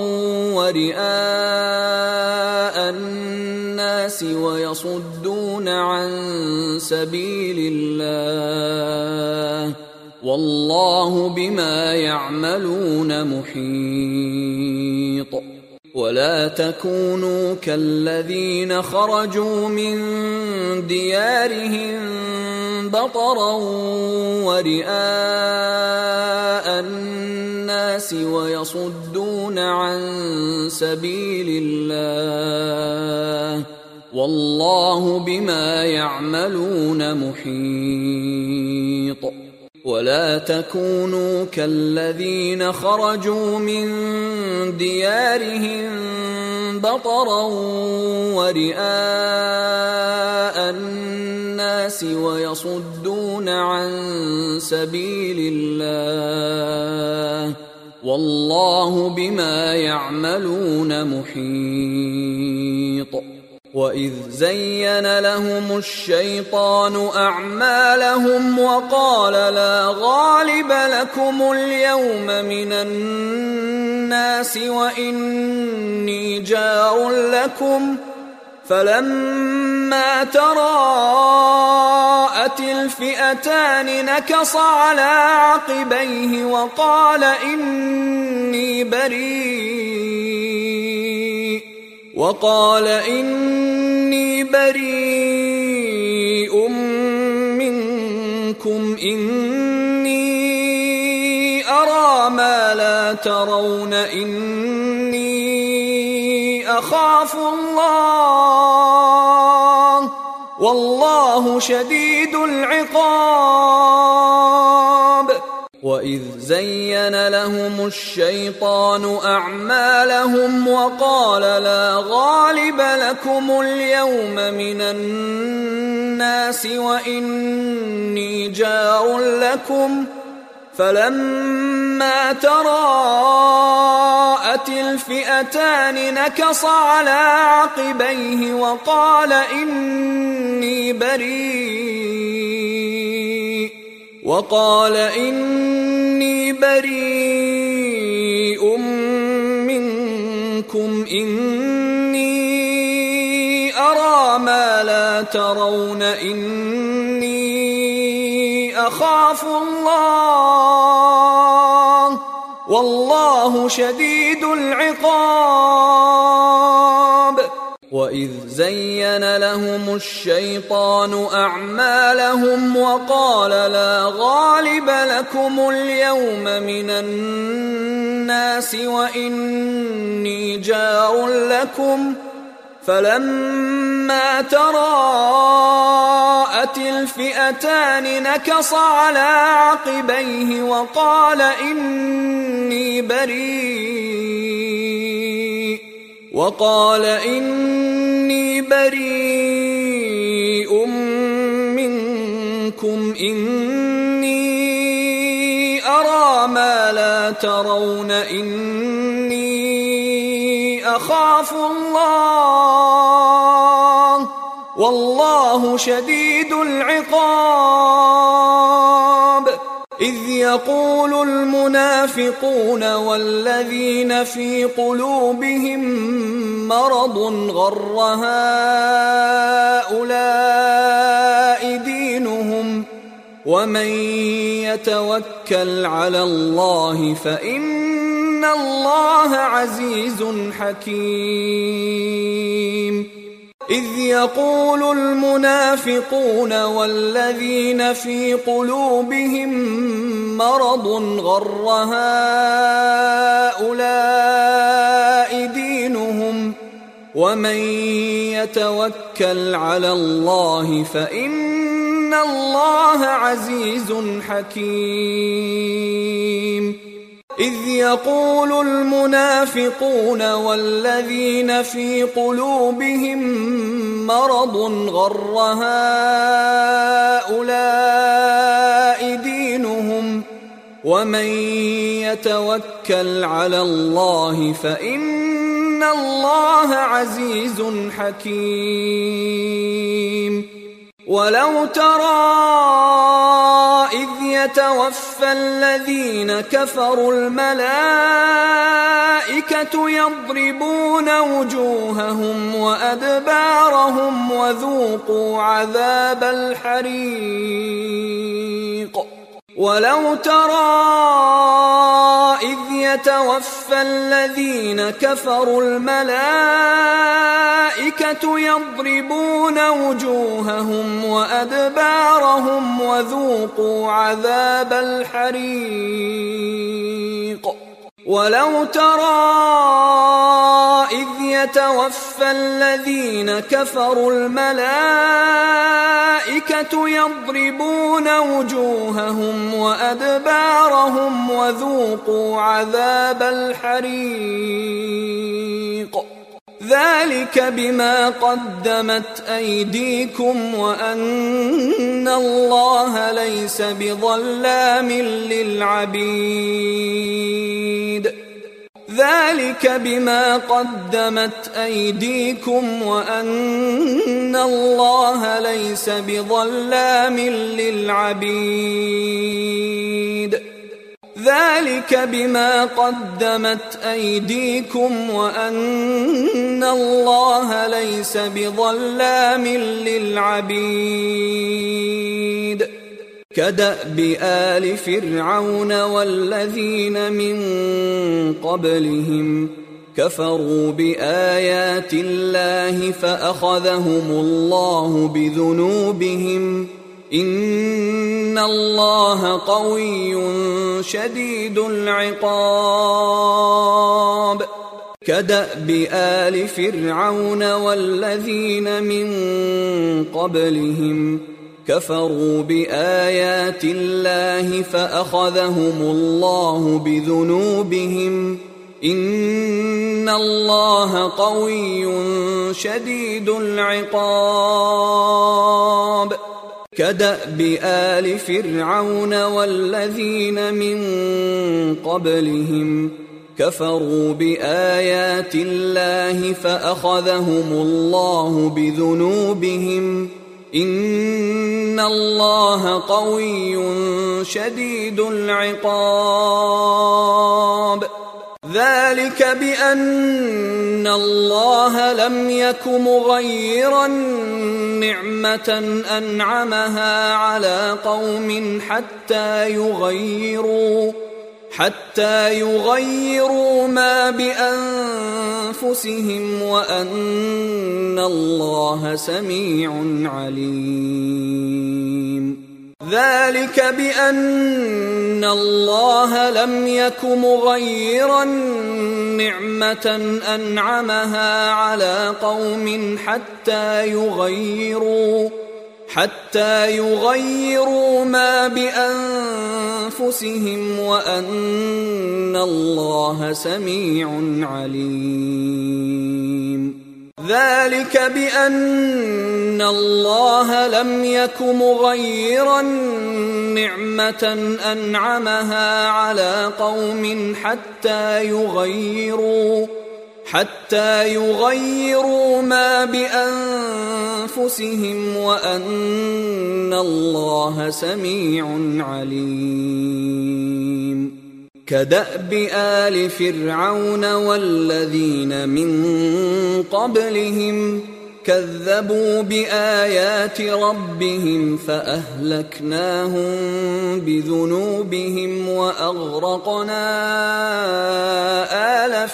ورئاء الناس ويصدون عن سبيل الله والله بما يعملون محيط ولا تكونوا كالذين خرجوا من ديارهم بطرا ورئاء الناس ويصدون عن سبيل الله والله بما يعملون محيط ولا تكونوا كالذين خرجوا من ديارهم بطرا ورئاء الناس ويصدون عن سبيل الله والله بما يعملون محيط وإذ زين لهم الشيطان أعمالهم وقال لا غالب لكم اليوم من الناس وإني جار لكم فلما تراءت الفئتان نكص على عقبيه وقال إني بريء وقال إني بريء منكم إني أرى ما لا ترون إني أخاف الله والله شديد العقاب وإذ زين لهم الشيطان أعمالهم وقال لا غالب لكم اليوم من الناس وإني جار لكم فلما تراءت الفئتان نكص على عقبيه وقال إني بريء وقال إني بريء منكم إني أرى ما لا ترون إني أخاف الله والله شديد العقاب وإذ زين لهم الشيطان أعمالهم وقال لا غالب لكم اليوم من الناس وإني جار لكم فلما تراءت الفئتان نكص على عقبيه وقال إني بريء وقال إني بريء منكم إني أرى ما لا ترون إني أخاف الله والله شديد العقاب إذ يقول المنافقون والذين في قلوبهم مرض غر هؤلاء دينهم ومن يتوكل على الله فإن الله عزيز حكيم إذ يقول المنافقون والذين في قلوبهم مرض غر هؤلاء دينهم ومن يتوكل على الله فإن الله عزيز حكيم إذ يقول المنافقون والذين في قلوبهم مرض غر هؤلاء دينهم ومن يتوكل على الله فإن الله عزيز حكيم. ولو ترى إذ يتوفى الذين كفروا الملائكة يضربون وجوههم وأدبارهم وذوقوا عذاب الحريق. ولو ترى إذ يتوفى الذين كفروا الملائكة يضربون وجوههم وأدبارهم وذوقوا عذاب الحريق. ولو ترى إذ يتوفى الذين كفروا الملائكة يضربون وجوههم وأدبارهم وذوقوا عذاب الحريق. ذلك بما قدمت أيديكم وأن الله ليس بظلام للعبيد. ذلك بما قدمت أيديكم وأن الله ليس بظلام للعبيد. ذلك بما قدمت أيديكم وأن الله ليس بظلام للعبيد. كدأب آل فرعون والذين من قبلهم كفروا بآيات الله فأخذهم الله بذنوبهم إن الله قوي شديد العقاب. كدأب آل فرعون والذين من قبلهم كفروا بآيات الله فأخذهم الله بذنوبهم إن الله قوي شديد العقاب. كدأب آل فرعون والذين من قبلهم كفروا بآيات الله فأخذهم الله بذنوبهم إن الله قوي شديد العقاب. ذلك بأن الله لم يك مغيرا نعمة أنعمها على قوم حتى يغيروا حتى يغيروا ما بأنفسهم وأن الله سميع عليم. ذلك بأن الله لم يك مغيرا نعمة أنعمها على قوم حتى يغيروا حتى يغيروا ما بأنفسهم وأن الله سميع عليم. ذلك بأن الله لم يك مغيرا نعمة أنعمها على قوم حتى يغيروا حتى يغيروا ما بأنفسهم وأن الله سميع عليم. كدأب آل فرعون والذين من قبلهم كذبوا بآيات ربهم فأهلكناهم بذنوبهم وأغرقنا آل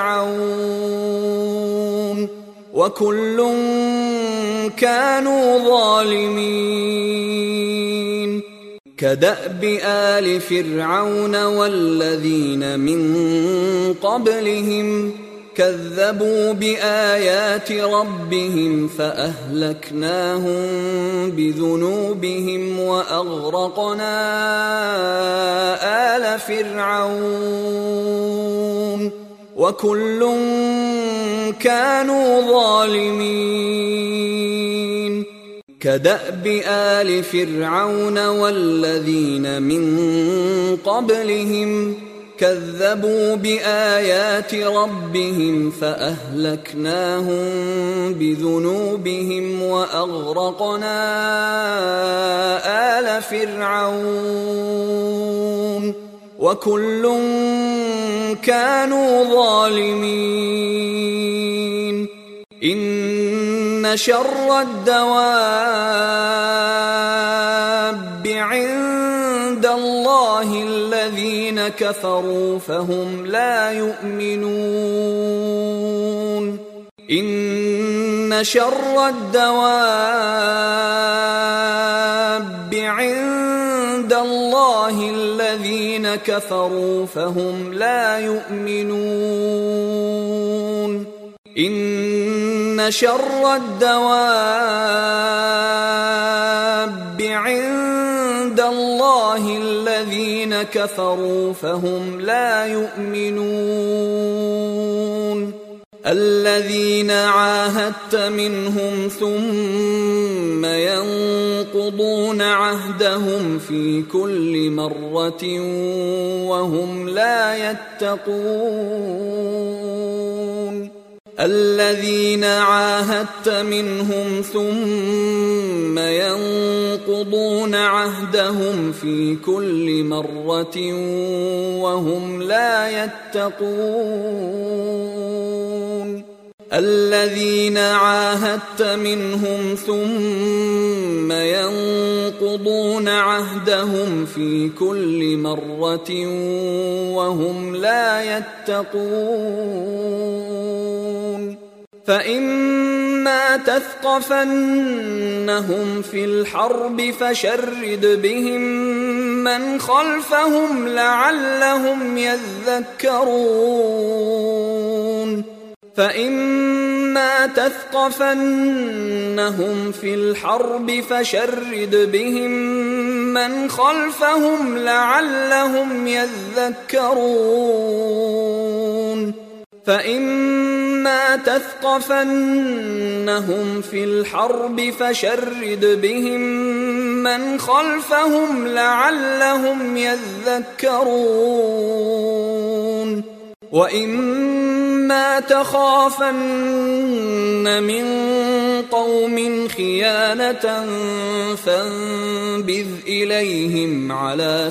فرعون وكل كانوا ظالمين. كدأب آل فرعون والذين من قبلهم كذبوا بآيات ربهم فأهلكناهم بذنوبهم وأغرقنا آل آل فرعون وكل كانوا ظالمين كدأب آل فرعون والذين من قبلهم كذبوا بآيات ربهم فأهلكناهم بذنوبهم وأغرقنا آل فرعون وكل كانوا ظالمين إن شر الدواب عند الله الذين كفروا فهم لا يؤمنون إن شر الدواب عند الله الذين كفروا فهم لا يؤمنون إن شر الدواب عند الله الذين كفروا فهم لا يؤمنون الذين عاهدت منهم ثم ينقضون عهدهم في كل مرة وهم لا يتقون الذين عاهدت منهم ثم ينقضون عهدهم في كل مرة وهم لا يتقون الذين عاهدت منهم ثم ينقضون عهدهم في كل مرة وهم لا يتقون فإما تثقفنهم في الحرب فشرد بهم من خلفهم لعلهم يذكرون فإما تثقفنهم في الحرب فشرد بهم من خلفهم لعلهم يذكرون فإما تثقفنهم في الحرب فشرد بهم من خلفهم لعلهم يذكرون وإما تخافن من قوم خيانة فانبذ إليهم على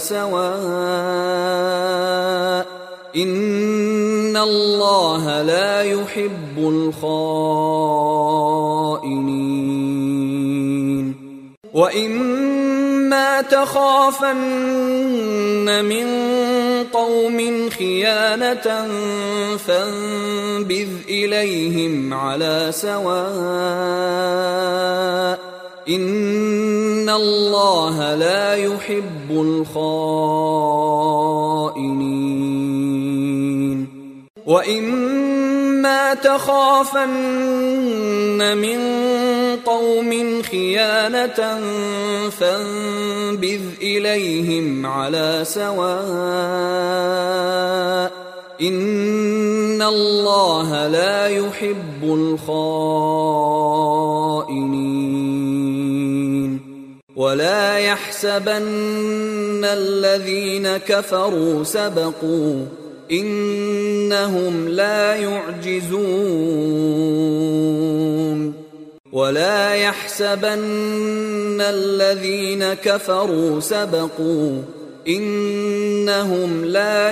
سواء إن الله لا يحب الخائنين وإما تخافن من قوم خيانة فانبذ إليهم على سواء إن الله لا يحب الخائنين وإما تخافن من قوم خيانة فانبذ إليهم على سواء إن الله لا يحب الخائنين ولا يحسبن الذين كفروا سبقوا إنهم لا يعجزون ولا يحسبن الذين كفروا سبقوا إنهم لا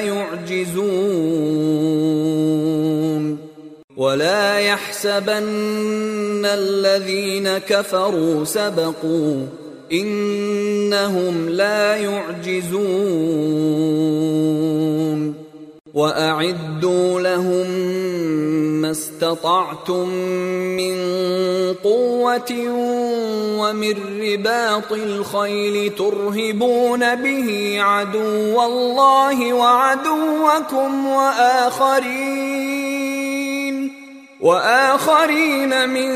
يعجزون ولا يحسبن الذين كفروا سبقوا إنهم لا يعجزون وأعدوا لهم ما استطعتم من قوة ومن رباط الخيل ترهبون به عدو الله وعدوكم وآخرين وآخرين من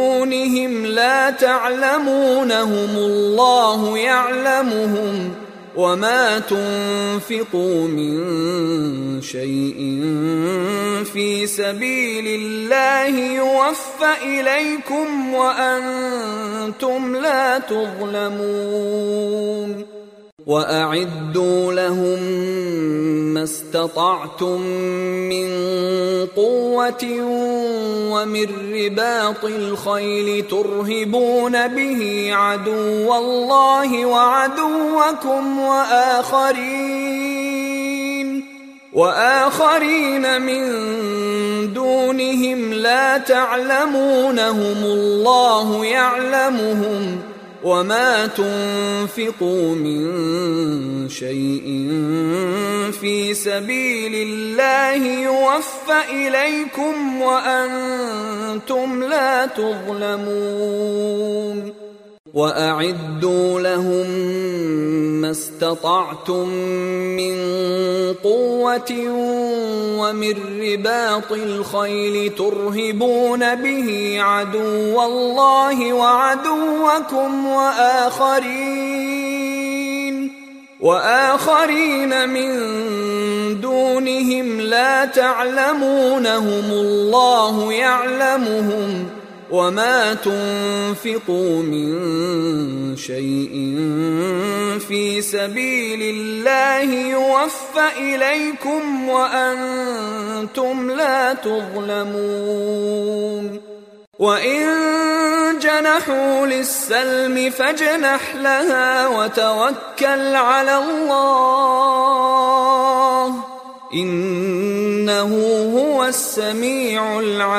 دونهم لا تعلمونهم الله يعلمهم وما تنفقوا من شيء في سبيل الله يوفى إليكم وأنتم لا تظلمون وأعدوا لهم ما استطعتم من قوة ومن رباط الخيل ترهبون به عدو الله وعدوكم وآخرين وآخرين من دونهم لا تعلمونهم الله يعلمهم وما تنفقوا من شيء في سبيل الله يوفى إليكم وأنتم لا تظلمون وأعدوا لهم ما استطعتم من قوة ومن رباط الخيل ترهبون به عدو الله وعدوكم وآخرين وآخرين من دونهم لا تعلمونهم الله يعلمهم وما تنفقوا من شيء في سبيل الله يوفى إليكم وأنتم لا تظلمون وإن جنحوا للسلم فاجنح لها وتوكل على الله إنه هو السميع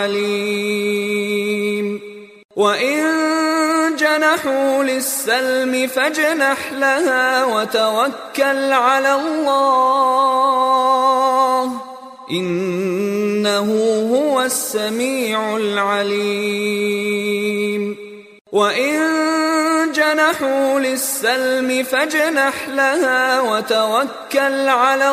العليم وإن جنحوا للسلم فاجنح لها وتوكل على الله إنه هو السميع العليم وإن جنحوا للسلم فاجنح لها وتوكل على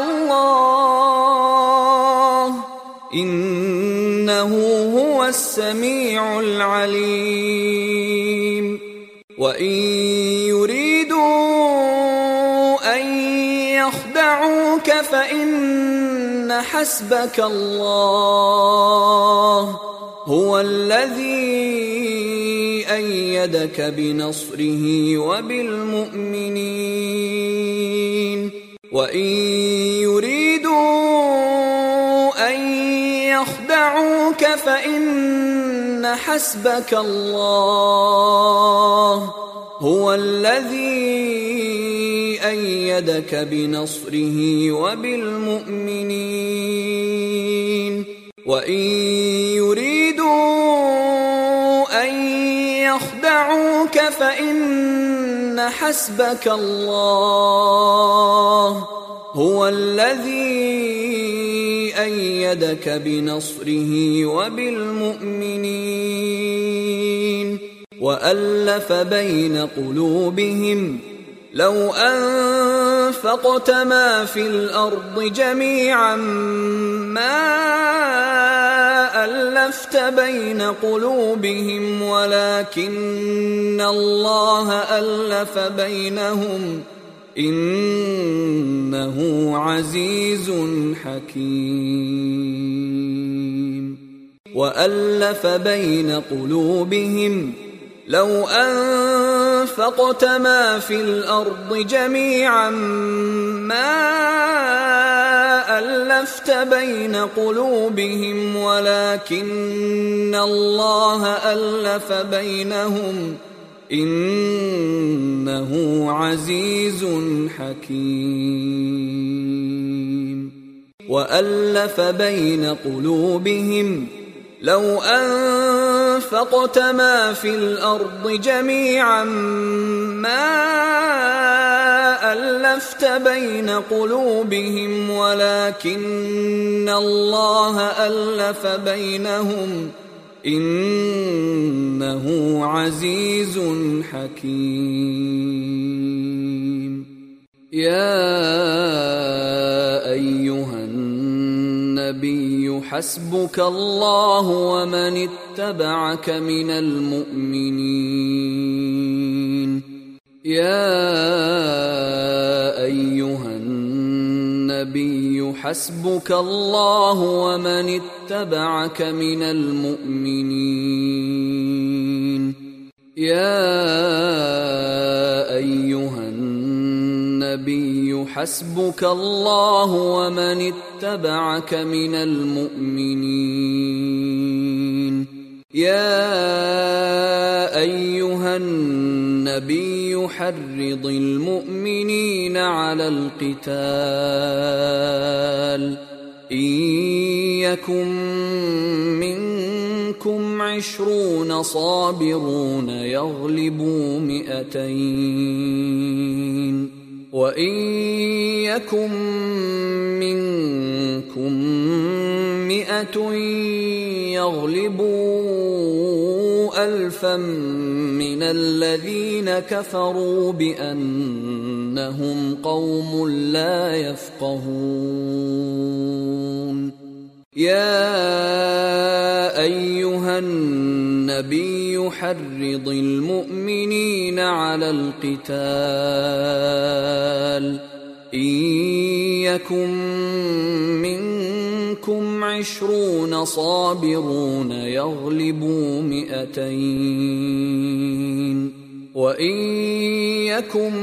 الله إنه هو السميع العليم وإن يريدوا أن يخدعوك فإن حسبك الله هو الذي أيدك بنصره وبالمؤمنين وإن يريدوا أن يخدعوك فإن حسبك الله هو الذي أيدك بنصره وبالمؤمنين وإن يريدوا أن يخدعوك فإن حسبك الله هو الذي أيدك بنصره وبالمؤمنين وألف بين قلوبهم لو أنفقت ما في الأرض جميعا ما ألفت بين قلوبهم ولكن الله ألف بينهم إنه عزيز حكيم وألف بين قلوبهم لو أنفقت ما في الأرض جميعا ما ألفت بين قلوبهم ولكن الله ألف بينهم إنه عزيز حكيم وألف بين قلوبهم لو أنفقت ما في الأرض جميعا ما ألفت بين قلوبهم ولكن الله ألف بينهم إنه عزيز حكيم يا أيها النبي حسبك الله ومن اتبعك من المؤمنين يا أيها النبي حسبك الله ومن اتبعك من المؤمنين يا أيها النبي حسبك الله ومن اتبعك من المؤمنين يا أيها النبي حرض المؤمنين على القتال إن يكن منكم عشرون صابرون يغلبوا مئتين وإن يكن منكم مئة يغلبوا ألفا من الذين كفروا بأنهم قوم لا يفقهون يا أيها النبي حرض المؤمنين على القتال إن يكن منكم عشرون صابرون يغلبوا مئتين وإن يكن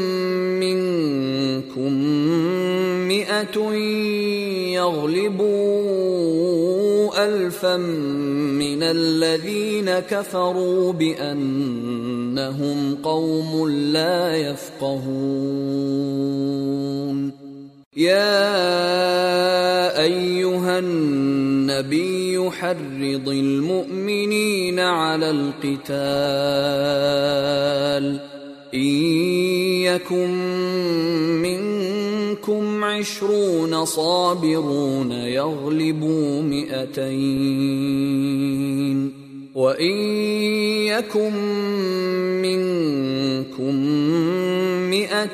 منكم مئة يغلبوا ألفا من الذين كفروا بأنهم قوم لا يفقهون يا أيها النبي حرض المؤمنين على القتال إن يكن منكم عشرون صابرون يغلبوا مئتين وإن يكن منكم مئة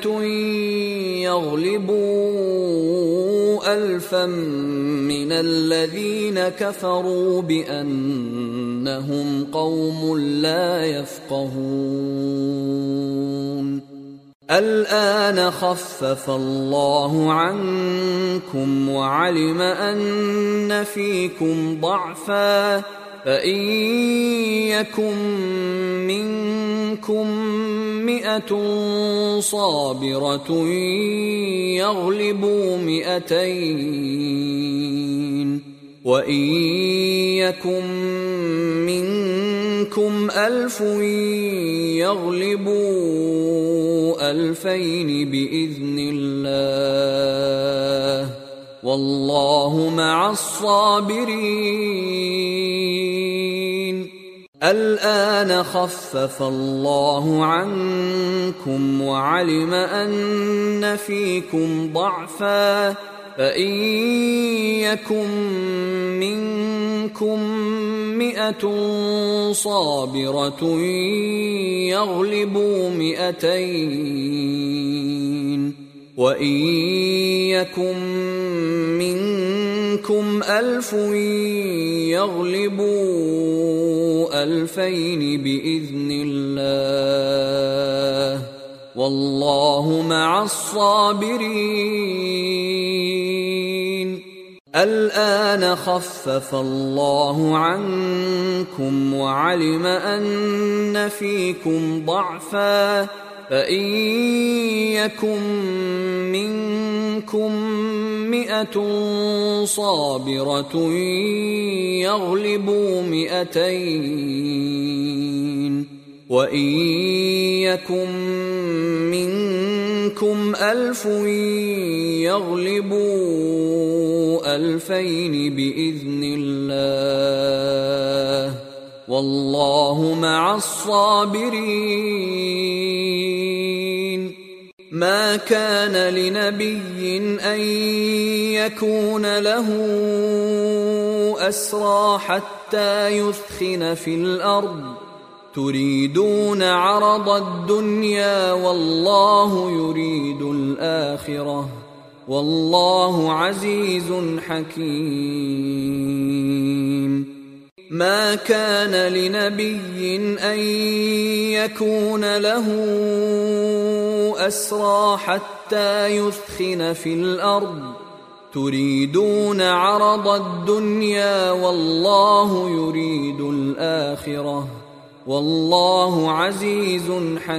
يغلبوا ألفا من الذين كفروا بأنهم قوم لا يفقهون الآن خفف الله عنكم وعلم أن فيكم ضعفا فإن يكن منكم مئة صابرة يغلبوا مئتين وإن يكن منكم ألف يغلبوا ألفين بإذن الله والله مع الصابرين الآن خفف الله عنكم وعلم أن فيكم ضعفا فإن يكن منكم مئة صابرة يغلبوا مئتين وإن يكن منكم ألف يغلبوا ألفين بإذن الله والله مع الصابرين الآن خفف الله عنكم وعلم أن فيكم ضعفا فإن يكن منكم مئة صابرة يغلبوا مئتين وإن يكن منكم ألف يغلبوا ألفين بإذن الله والله مع الصابرين ما كان لنبي أن يكون له أسرى حتى يثخن في الأرض تريدون عرض الدنيا والله يريد الآخرة والله عزيز حكيم ما كان لنبي أن يكون له أسرى حتى يثخن في الأرض تريدون عرض الدنيا والله يريد الآخرة والله عزيز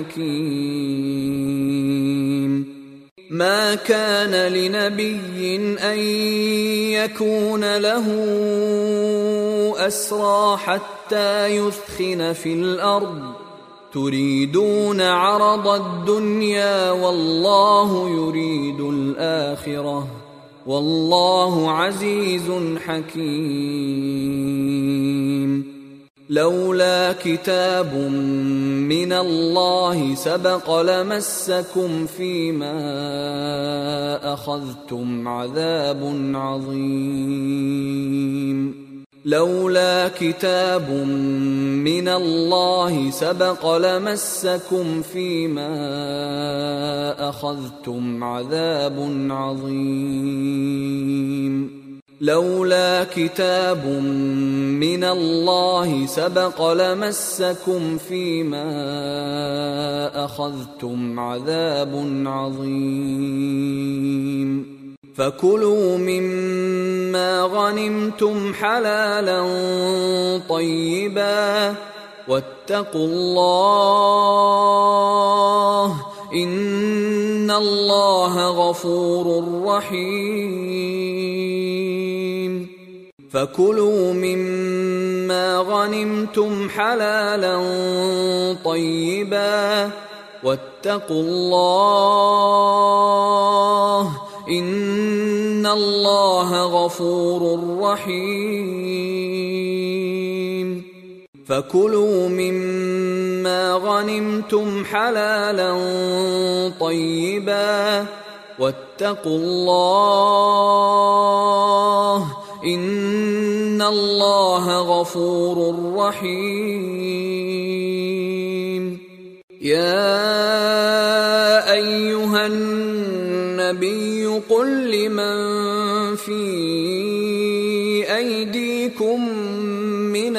حكيم. ما كان لنبي أن يكون له أسرى حتى يثخن في الأرض تريدون عرض الدنيا والله يريد الآخرة والله عزيز حكيم. لولا كتاب من الله سبق لمسكم فيما أخذتم عذاب عظيم. لولا كتاب من الله سبق لمسكم فيما أخذتم عذاب عظيم. لولا كتاب من الله سبق لمسكم فيما أخذتم عذاب عظيم. فكلوا مما غنمتم حلالا طيبا واتقوا الله إن الله غفور رحيم. فكلوا مما غنمتم حلالا طيبا واتقوا الله إن الله غفور رحيم. فكلوا مما غنمتم حلالا طيبا واتقوا الله إن الله غفور رحيم. يا أيها النبي قل لمن في أيديكم من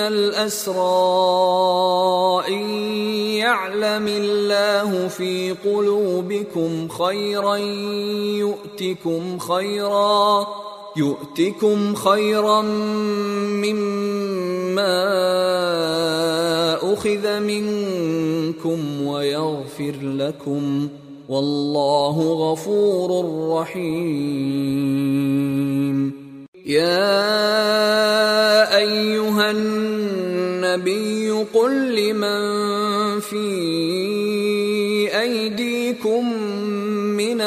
الأسرى إن يعلم الله في قلوبكم خيرا يؤتكم خيرا يؤتكم خيرا مما أخذ منكم ويغفر لكم والله غفور رحيم. يا أيها النبي قل لمن في أيديكم من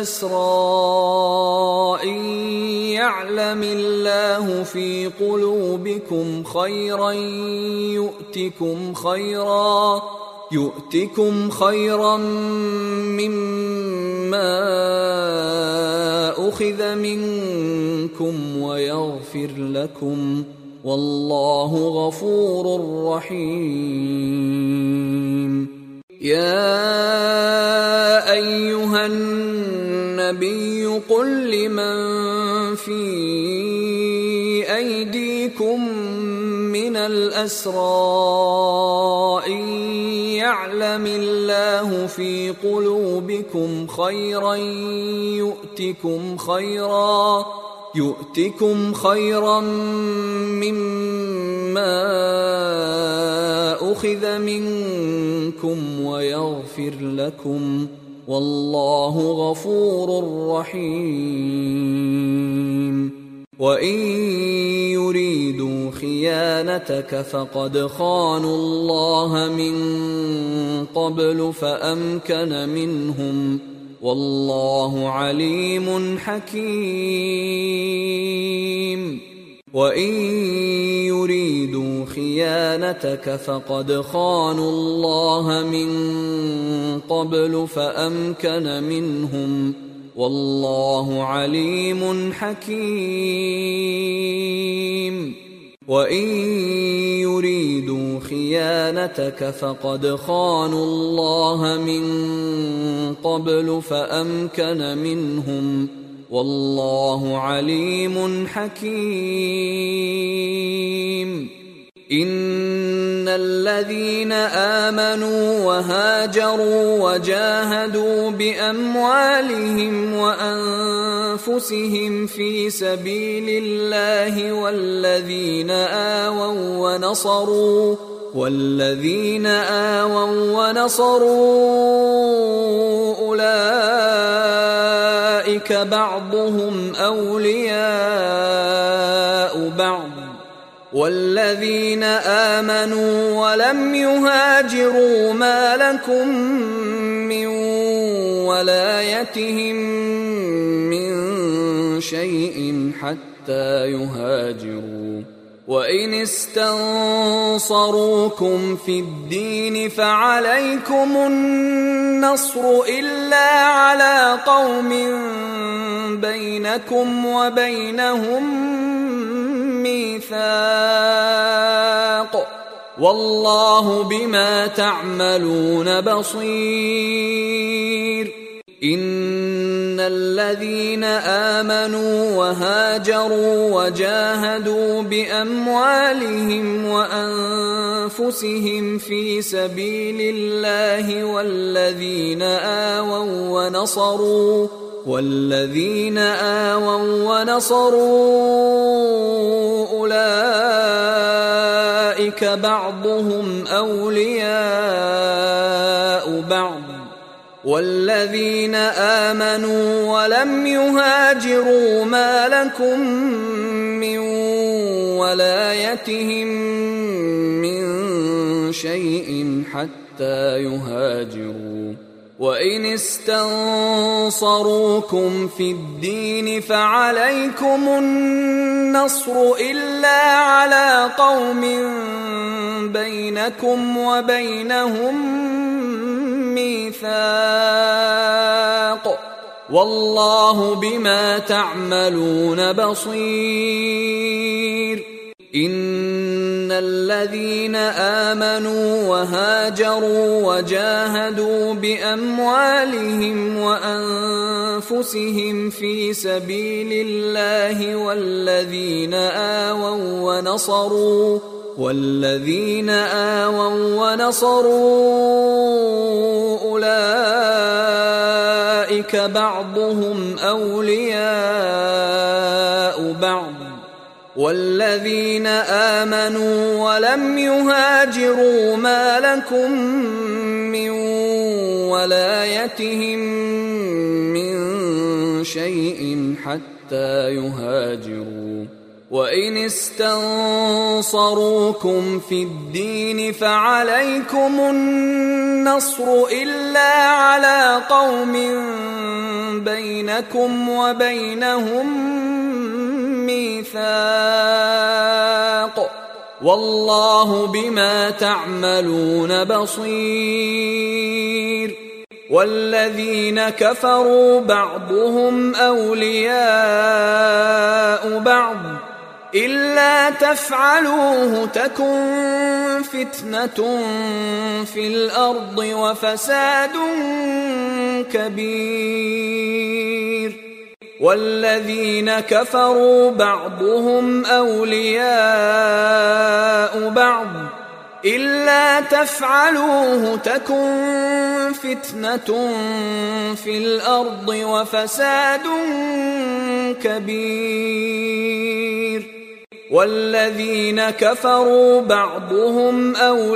الأسرى إن يعلم الله في قلوبكم خيرا يؤتكم خيرا يؤتكم خيرا مما أخذ منكم ويغفر لكم والله غفور رحيم. يا أيها النبي قل لمن في أيديكم من الأسرى إن يعلم الله في قلوبكم خيرا يؤتكم خيرا يؤتكم خيرا مما أخذ منكم ويغفر لكم والله غفور رحيم. وإن يريدوا خيانتك فقد خانوا الله من قبل فأمكن منهم والله عليم حكيم. وإن يريدوا خيانتك فقد خانوا الله من قبل فأمكن منهم والله عليم حكيم. وإن يريدوا خيانتك فقد خانوا الله من قبل فأمكن منهم والله عليم حكيم. إن الذين آمنوا وهاجروا وجاهدوا بأموالهم وأنفسهم في سبيل الله والذين آووا ونصروا والذين آووا ونصروا أولئك بعضهم أولياء بعض والذين آمنوا ولم يهاجروا ما لكم من ولايتهم من شيء حتى يهاجروا وإن استنصروكم في الدين فعليكم النصر إلا على قوم بينكم وبينهم ميثاق والله بما تعملون بصير إن الذين آمنوا وهاجروا وجاهدوا بأموالهم وأنفسهم في سبيل الله والذين آووا ونصروا والذين آووا ونصروا أولئك بعضهم أولياء بعض والذين آمنوا ولم يهاجروا ما لكم من ولايتهم من شيء حتى يهاجروا وإن استنصروكم في الدين فعليكم النصر إلا على قوم بينكم وبينهم ميثاق والله بما تعملون بصير إن الذين آمنوا وهاجروا وجاهدوا بأموالهم وأنفسهم في سبيل الله والذين آووا ونصروا والذين آووا ونصروا أولئك بعضهم أولياء بعض والذين آمنوا ولم يهاجروا ما لكم من ولايتهم من شيء حتى يهاجروا وإن استنصروكم في الدين فعليكم النصر إلا على قوم بينكم وبينهم ميثاق والله بما تعملون بصير والذين كفروا بعضهم أولياء بعض إلا تفعلوه تكن فتنة في الأرض وفساد كبير والذين كفروا بعضهم أولياء بعض إلا تفعلوه تكن فتنة في الأرض وفساد كبير والذين كفروا بعضهم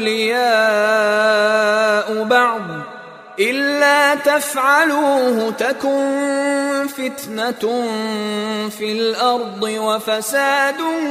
أولياء بعض إلا تفعلوه تكن فتنة في الأرض وفساد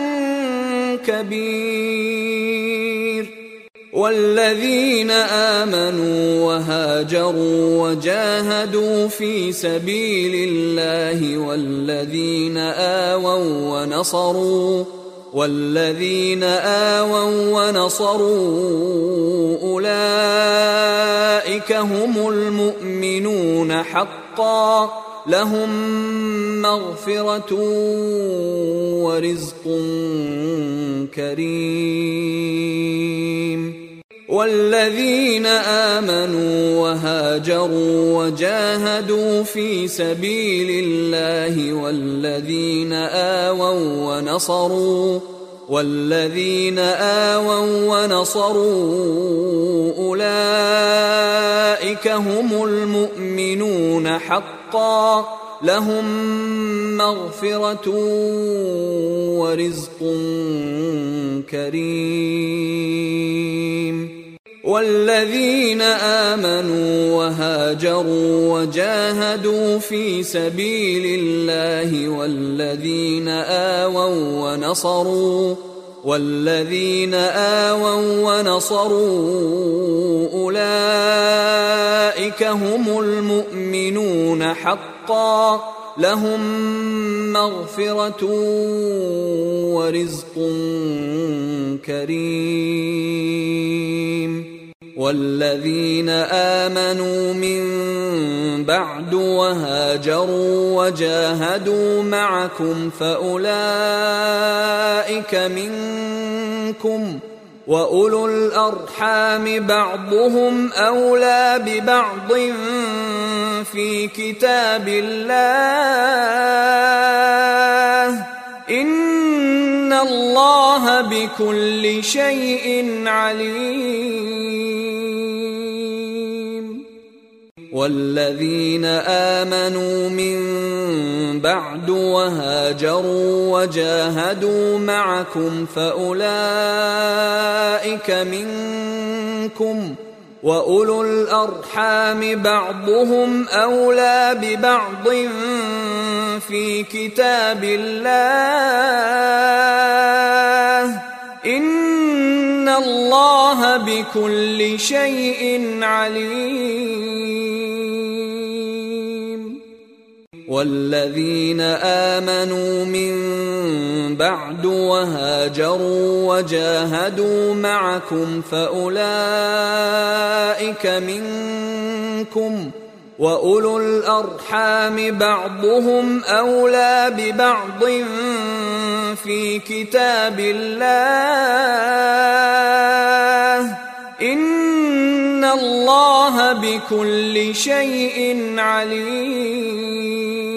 كبير والذين آمنوا وهاجروا وجاهدوا في سبيل الله والذين آووا ونصروا والذين آووا ونصروا أولئك هم المؤمنون حقا لهم مغفرة ورزق كريم والذين آمنوا وهاجروا وجاهدوا في سبيل الله والذين آووا ونصروا والذين آووا ونصروا أولئك هم المؤمنون حقا لهم مغفرة ورزق كريم. والذين آمنوا وهاجروا وجاهدوا في سبيل الله والذين آووا ونصروا والذين آووا ونصروا أولئك هم المؤمنون حقا لهم مغفرة ورزق كريم. والذين آمنوا من بعد وهاجروا وجاهدوا معكم فأولئك منكم وأولو الأرحام بعضهم أولى ببعض في كتاب الله إن الله بكل شيء عليم. والذين آمنوا من بعد وهاجروا وجاهدوا معكم فأولئك منكم وأولو الأرحام بعضهم أولى ببعض في كتاب الله إن الله بكل شيء عليم. والذين آمنوا من بعد وهاجروا وجاهدوا معكم فأولئك منكم وأولو الأرحام بعضهم أولى ببعض في كتاب الله إن الله بكل شيء عليم.